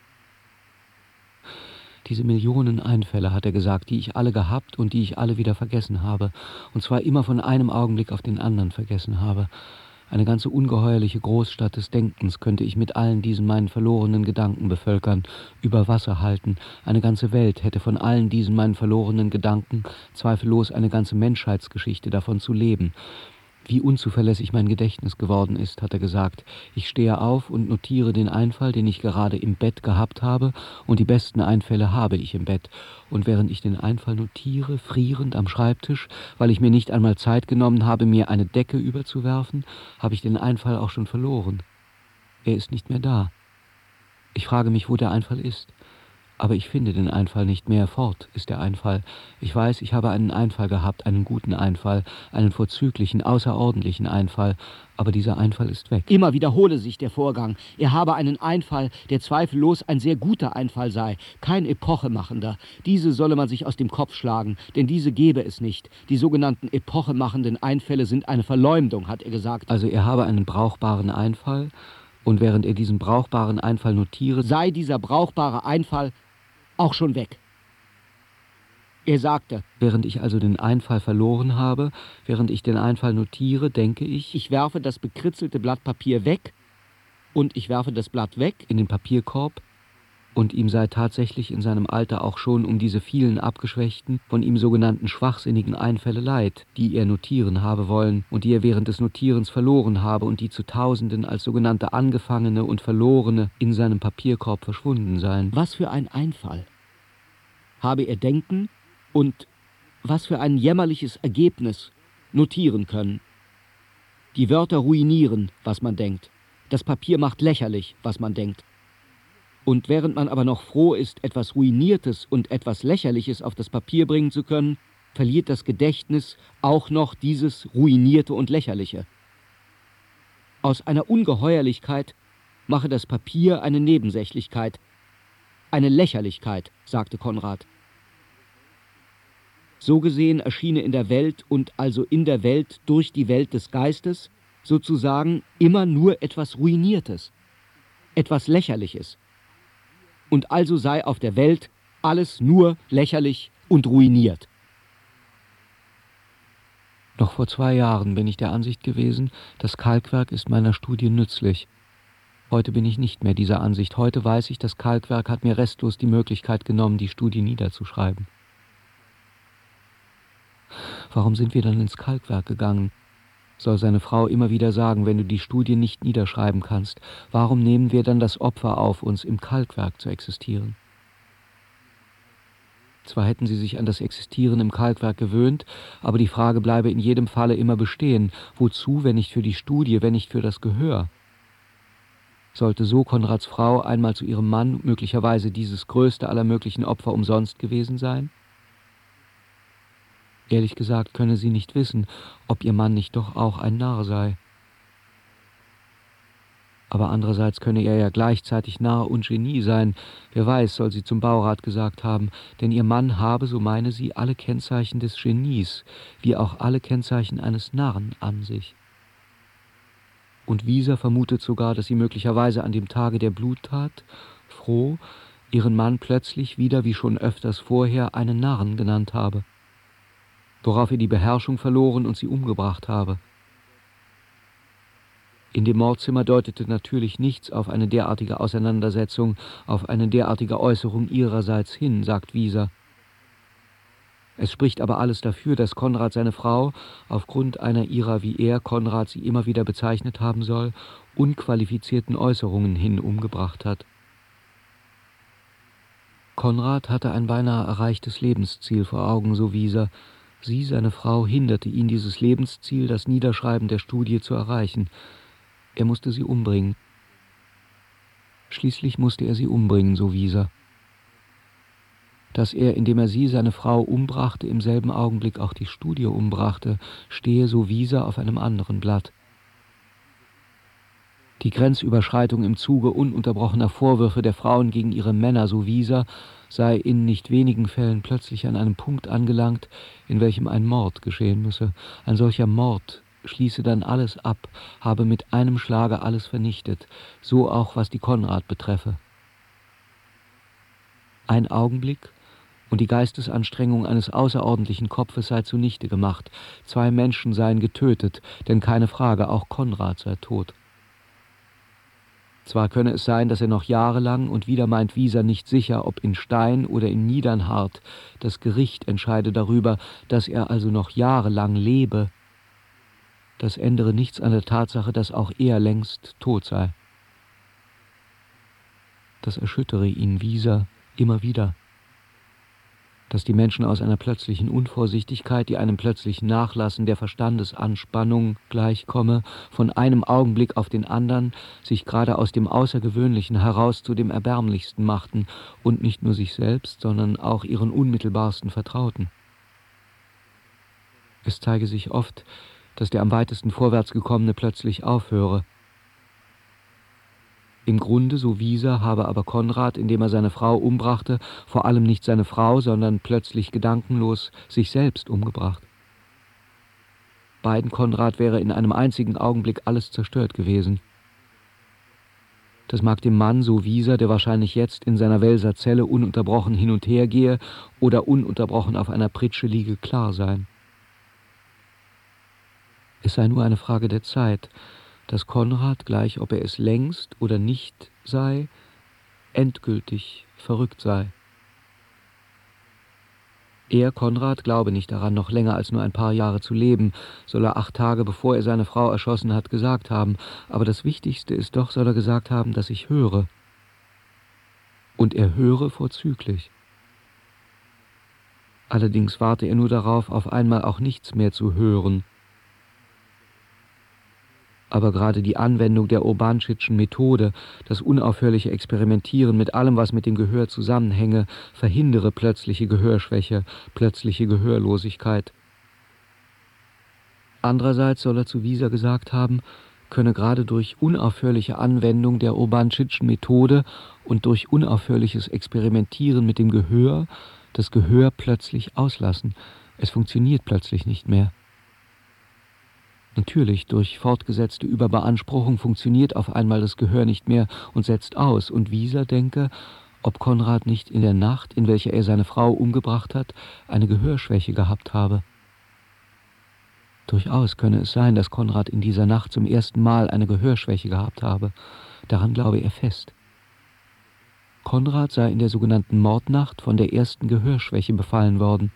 Diese Millionen Einfälle, hat er gesagt, die ich alle gehabt und die ich alle wieder vergessen habe, und zwar immer von einem Augenblick auf den anderen vergessen habe. Eine ganze ungeheuerliche Großstadt des Denkens könnte ich mit allen diesen meinen verlorenen Gedanken bevölkern, über Wasser halten. Eine ganze Welt hätte von allen diesen meinen verlorenen Gedanken zweifellos eine ganze Menschheitsgeschichte davon zu leben. Wie unzuverlässig mein Gedächtnis geworden ist, hat er gesagt. Ich stehe auf und notiere den Einfall, den ich gerade im Bett gehabt habe, und die besten Einfälle habe ich im Bett. Und während ich den Einfall notiere, frierend am Schreibtisch, weil ich mir nicht einmal Zeit genommen habe, mir eine Decke überzuwerfen, habe ich den Einfall auch schon verloren. Er ist nicht mehr da. Ich frage mich, wo der Einfall ist. Aber ich finde den Einfall nicht mehr. Fort ist der Einfall. Ich weiß, ich habe einen Einfall gehabt, einen guten Einfall, einen vorzüglichen, außerordentlichen Einfall. Aber dieser Einfall ist weg. Immer wiederhole sich der Vorgang. Er habe einen Einfall, der zweifellos ein sehr guter Einfall sei, kein epochemachender. Diese solle man sich aus dem Kopf schlagen, denn diese gebe es nicht. Die sogenannten epochemachenden Einfälle sind eine Verleumdung, hat er gesagt. Also er habe einen brauchbaren Einfall, und während er diesen brauchbaren Einfall notiere, sei dieser brauchbare Einfall auch schon weg. Er sagte, während ich also den Einfall verloren habe, während ich den Einfall notiere, denke ich, ich werfe das bekritzelte Blatt Papier weg und ich werfe das Blatt weg in den Papierkorb, und ihm sei tatsächlich in seinem Alter auch schon um diese vielen abgeschwächten, von ihm sogenannten schwachsinnigen Einfälle leid, die er notieren habe wollen und die er während des Notierens verloren habe und die zu Tausenden als sogenannte angefangene und verlorene in seinem Papierkorb verschwunden seien. Was für ein Einfall habe er denken und was für ein jämmerliches Ergebnis notieren können. Die Wörter ruinieren, was man denkt. Das Papier macht lächerlich, was man denkt. Und während man aber noch froh ist, etwas Ruiniertes und etwas Lächerliches auf das Papier bringen zu können, verliert das Gedächtnis auch noch dieses Ruinierte und Lächerliche. Aus einer Ungeheuerlichkeit mache das Papier eine Nebensächlichkeit, eine Lächerlichkeit, sagte Konrad. So gesehen erschiene in der Welt und also in der Welt durch die Welt des Geistes sozusagen immer nur etwas Ruiniertes, etwas Lächerliches. Und also sei auf der Welt alles nur lächerlich und ruiniert. Noch vor zwei Jahren bin ich der Ansicht gewesen, das Kalkwerk ist meiner Studie nützlich. Heute bin ich nicht mehr dieser Ansicht. Heute weiß ich, das Kalkwerk hat mir restlos die Möglichkeit genommen, die Studie niederzuschreiben. Warum sind wir dann ins Kalkwerk gegangen? Soll seine Frau immer wieder sagen, wenn du die Studie nicht niederschreiben kannst, warum nehmen wir dann das Opfer auf uns, im Kalkwerk zu existieren? Zwar hätten sie sich an das Existieren im Kalkwerk gewöhnt, aber die Frage bleibe in jedem Falle immer bestehen, wozu, wenn nicht für die Studie, wenn nicht für das Gehör? Sollte so Konrads Frau einmal zu ihrem Mann möglicherweise dieses größte aller möglichen Opfer umsonst gewesen sein? Ehrlich gesagt könne sie nicht wissen, ob ihr Mann nicht doch auch ein Narr sei. Aber andererseits könne er ja gleichzeitig Narr und Genie sein. Wer weiß, soll sie zum Baurat gesagt haben, denn ihr Mann habe, so meine sie, alle Kennzeichen des Genies, wie auch alle Kennzeichen eines Narren an sich. Und Wieser vermutet sogar, dass sie möglicherweise an dem Tage der Bluttat, froh, ihren Mann plötzlich wieder, wie schon öfters vorher, einen Narren genannt habe, worauf er die Beherrschung verloren und sie umgebracht habe. In dem Mordzimmer deutete natürlich nichts auf eine derartige Auseinandersetzung, auf eine derartige Äußerung ihrerseits hin, sagt Wieser. Es spricht aber alles dafür, dass Konrad seine Frau, aufgrund einer ihrer, wie er, Konrad sie immer wieder bezeichnet haben soll, unqualifizierten Äußerungen hin umgebracht hat. Konrad hatte ein beinahe erreichtes Lebensziel vor Augen, so Wieser, Sie, seine Frau, hinderte ihn, dieses Lebensziel, das Niederschreiben der Studie, zu erreichen. Er musste sie umbringen. Schließlich musste er sie umbringen, so Wieser. Dass er, indem er sie, seine Frau, umbrachte, im selben Augenblick auch die Studie umbrachte, stehe, so Wieser, auf einem anderen Blatt. Die Grenzüberschreitung im Zuge ununterbrochener Vorwürfe der Frauen gegen ihre Männer, so Wieser, sei in nicht wenigen Fällen plötzlich an einem Punkt angelangt, in welchem ein Mord geschehen müsse. Ein solcher Mord schließe dann alles ab, habe mit einem Schlage alles vernichtet, so auch was die Konrad betreffe. Ein Augenblick und die Geistesanstrengung eines außerordentlichen Kopfes sei zunichte gemacht. Zwei Menschen seien getötet, denn keine Frage, auch Konrad sei tot. Zwar könne es sein, dass er noch jahrelang, und wieder meint Wieser nicht sicher, ob in Stein oder in Niedernhart, das Gericht entscheide darüber, dass er also noch jahrelang lebe. Das ändere nichts an der Tatsache, dass auch er längst tot sei. Das erschüttere ihn, Wieser, immer wieder. Dass die Menschen aus einer plötzlichen Unvorsichtigkeit, die einem plötzlichen Nachlassen der Verstandesanspannung gleichkomme, von einem Augenblick auf den anderen sich gerade aus dem Außergewöhnlichen heraus zu dem Erbärmlichsten machten und nicht nur sich selbst, sondern auch ihren unmittelbarsten Vertrauten. Es zeige sich oft, dass der am weitesten vorwärts gekommene plötzlich aufhöre. Im Grunde, so Wieser, habe aber Konrad, indem er seine Frau umbrachte, vor allem nicht seine Frau, sondern plötzlich gedankenlos sich selbst umgebracht. Beiden Konrad wäre in einem einzigen Augenblick alles zerstört gewesen. Das mag dem Mann, so Wieser, der wahrscheinlich jetzt in seiner Welser Zelle ununterbrochen hin und her gehe oder ununterbrochen auf einer Pritsche liege, klar sein. Es sei nur eine Frage der Zeit, dass Konrad, gleich ob er es längst oder nicht sei, endgültig verrückt sei. Er, Konrad, glaube nicht daran, noch länger als nur ein paar Jahre zu leben, soll er acht Tage bevor er seine Frau erschossen hat, gesagt haben. Aber das Wichtigste ist doch, soll er gesagt haben, dass ich höre. Und er höre vorzüglich. Allerdings warte er nur darauf, auf einmal auch nichts mehr zu hören. Aber gerade die Anwendung der Urbanschitschen Methode, das unaufhörliche Experimentieren mit allem, was mit dem Gehör zusammenhänge, verhindere plötzliche Gehörschwäche, plötzliche Gehörlosigkeit. Andererseits soll er zu Wieser gesagt haben, könne gerade durch unaufhörliche Anwendung der Urbanschitschen Methode und durch unaufhörliches Experimentieren mit dem Gehör das Gehör plötzlich auslassen. Es funktioniert plötzlich nicht mehr. Natürlich, durch fortgesetzte Überbeanspruchung funktioniert auf einmal das Gehör nicht mehr und setzt aus. Und Wieser denke, ob Konrad nicht in der Nacht, in welcher er seine Frau umgebracht hat, eine Gehörschwäche gehabt habe. Durchaus könne es sein, dass Konrad in dieser Nacht zum ersten Mal eine Gehörschwäche gehabt habe. Daran glaube er fest. Konrad sei in der sogenannten Mordnacht von der ersten Gehörschwäche befallen worden.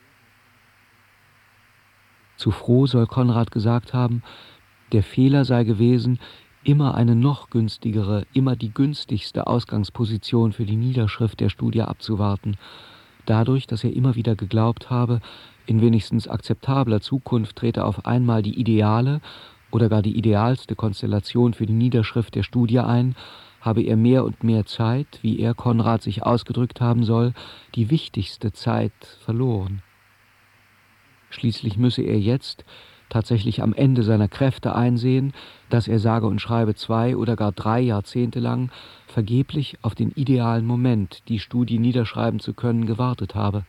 Zu Froh soll Konrad gesagt haben, der Fehler sei gewesen, immer eine noch günstigere, immer die günstigste Ausgangsposition für die Niederschrift der Studie abzuwarten, dadurch, dass er immer wieder geglaubt habe, in wenigstens akzeptabler Zukunft trete auf einmal die ideale oder gar die idealste Konstellation für die Niederschrift der Studie ein, habe er mehr und mehr Zeit, wie er, Konrad, sich ausgedrückt haben soll, die wichtigste Zeit verloren. Schließlich müsse er jetzt tatsächlich am Ende seiner Kräfte einsehen, dass er sage und schreibe zwei oder gar drei Jahrzehnte lang vergeblich auf den idealen Moment, die Studie niederschreiben zu können, gewartet habe.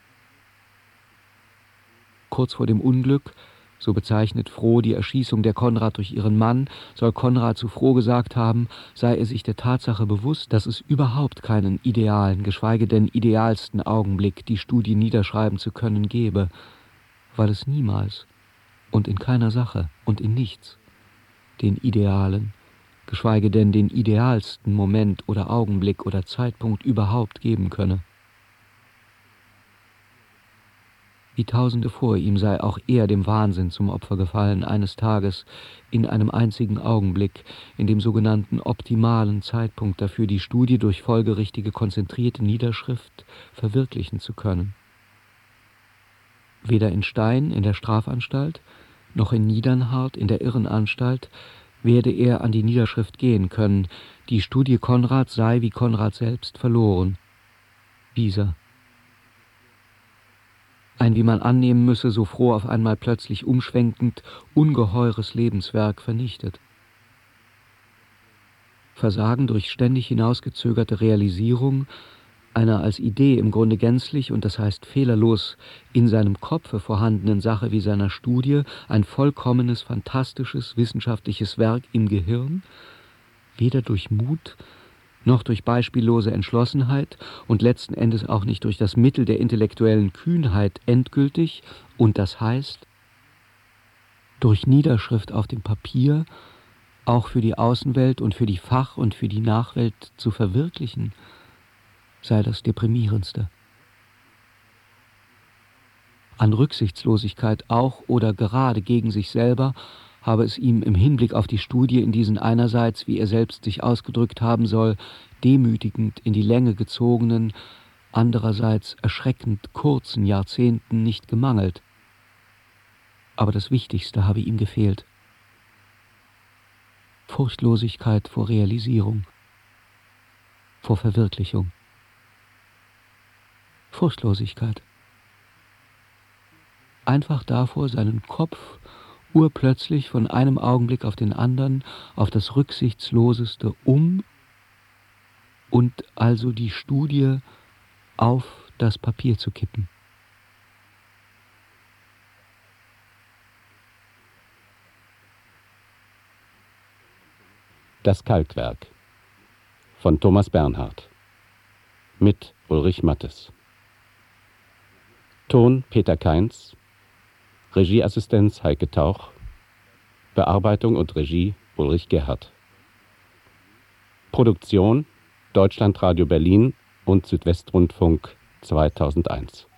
Kurz vor dem Unglück, so bezeichnet Froh die Erschießung der Konrad durch ihren Mann, soll Konrad zu Froh gesagt haben, sei er sich der Tatsache bewusst, dass es überhaupt keinen idealen, geschweige denn idealsten Augenblick, die Studie niederschreiben zu können, gebe, weil es niemals und in keiner Sache und in nichts den idealen, geschweige denn den idealsten Moment oder Augenblick oder Zeitpunkt überhaupt geben könne. Wie Tausende vor ihm sei auch er dem Wahnsinn zum Opfer gefallen, eines Tages, in einem einzigen Augenblick, in dem sogenannten optimalen Zeitpunkt dafür, die Studie durch folgerichtige konzentrierte Niederschrift verwirklichen zu können. Weder in Stein in der Strafanstalt, noch in Niedernhart in der Irrenanstalt werde er an die Niederschrift gehen können. Die Studie Konrad sei, wie Konrad selbst, verloren. Dieser. Ein, wie man annehmen müsse, so froh auf einmal plötzlich umschwenkend, ungeheures Lebenswerk vernichtet. Versagen durch ständig hinausgezögerte Realisierung einer als Idee im Grunde gänzlich und das heißt fehlerlos in seinem Kopfe vorhandenen Sache wie seiner Studie, ein vollkommenes, fantastisches, wissenschaftliches Werk im Gehirn, weder durch Mut noch durch beispiellose Entschlossenheit und letzten Endes auch nicht durch das Mittel der intellektuellen Kühnheit endgültig und das heißt durch Niederschrift auf dem Papier auch für die Außenwelt und für die Fach- und für die Nachwelt zu verwirklichen, sei das Deprimierendste. An Rücksichtslosigkeit auch oder gerade gegen sich selber habe es ihm im Hinblick auf die Studie in diesen einerseits, wie er selbst sich ausgedrückt haben soll, demütigend in die Länge gezogenen, andererseits erschreckend kurzen Jahrzehnten nicht gemangelt. Aber das Wichtigste habe ihm gefehlt. Furchtlosigkeit vor Realisierung, vor Verwirklichung. Furchtlosigkeit. Einfach davor, seinen Kopf urplötzlich von einem Augenblick auf den anderen auf das Rücksichtsloseste um und also die Studie auf das Papier zu kippen. Das Kalkwerk von Thomas Bernhard mit Ulrich Mattes. Ton Peter Kainz, Regieassistenz Heike Tauch, Bearbeitung und Regie Ulrich Gerhardt. Produktion Deutschlandradio Berlin und Südwestrundfunk zweitausendeins.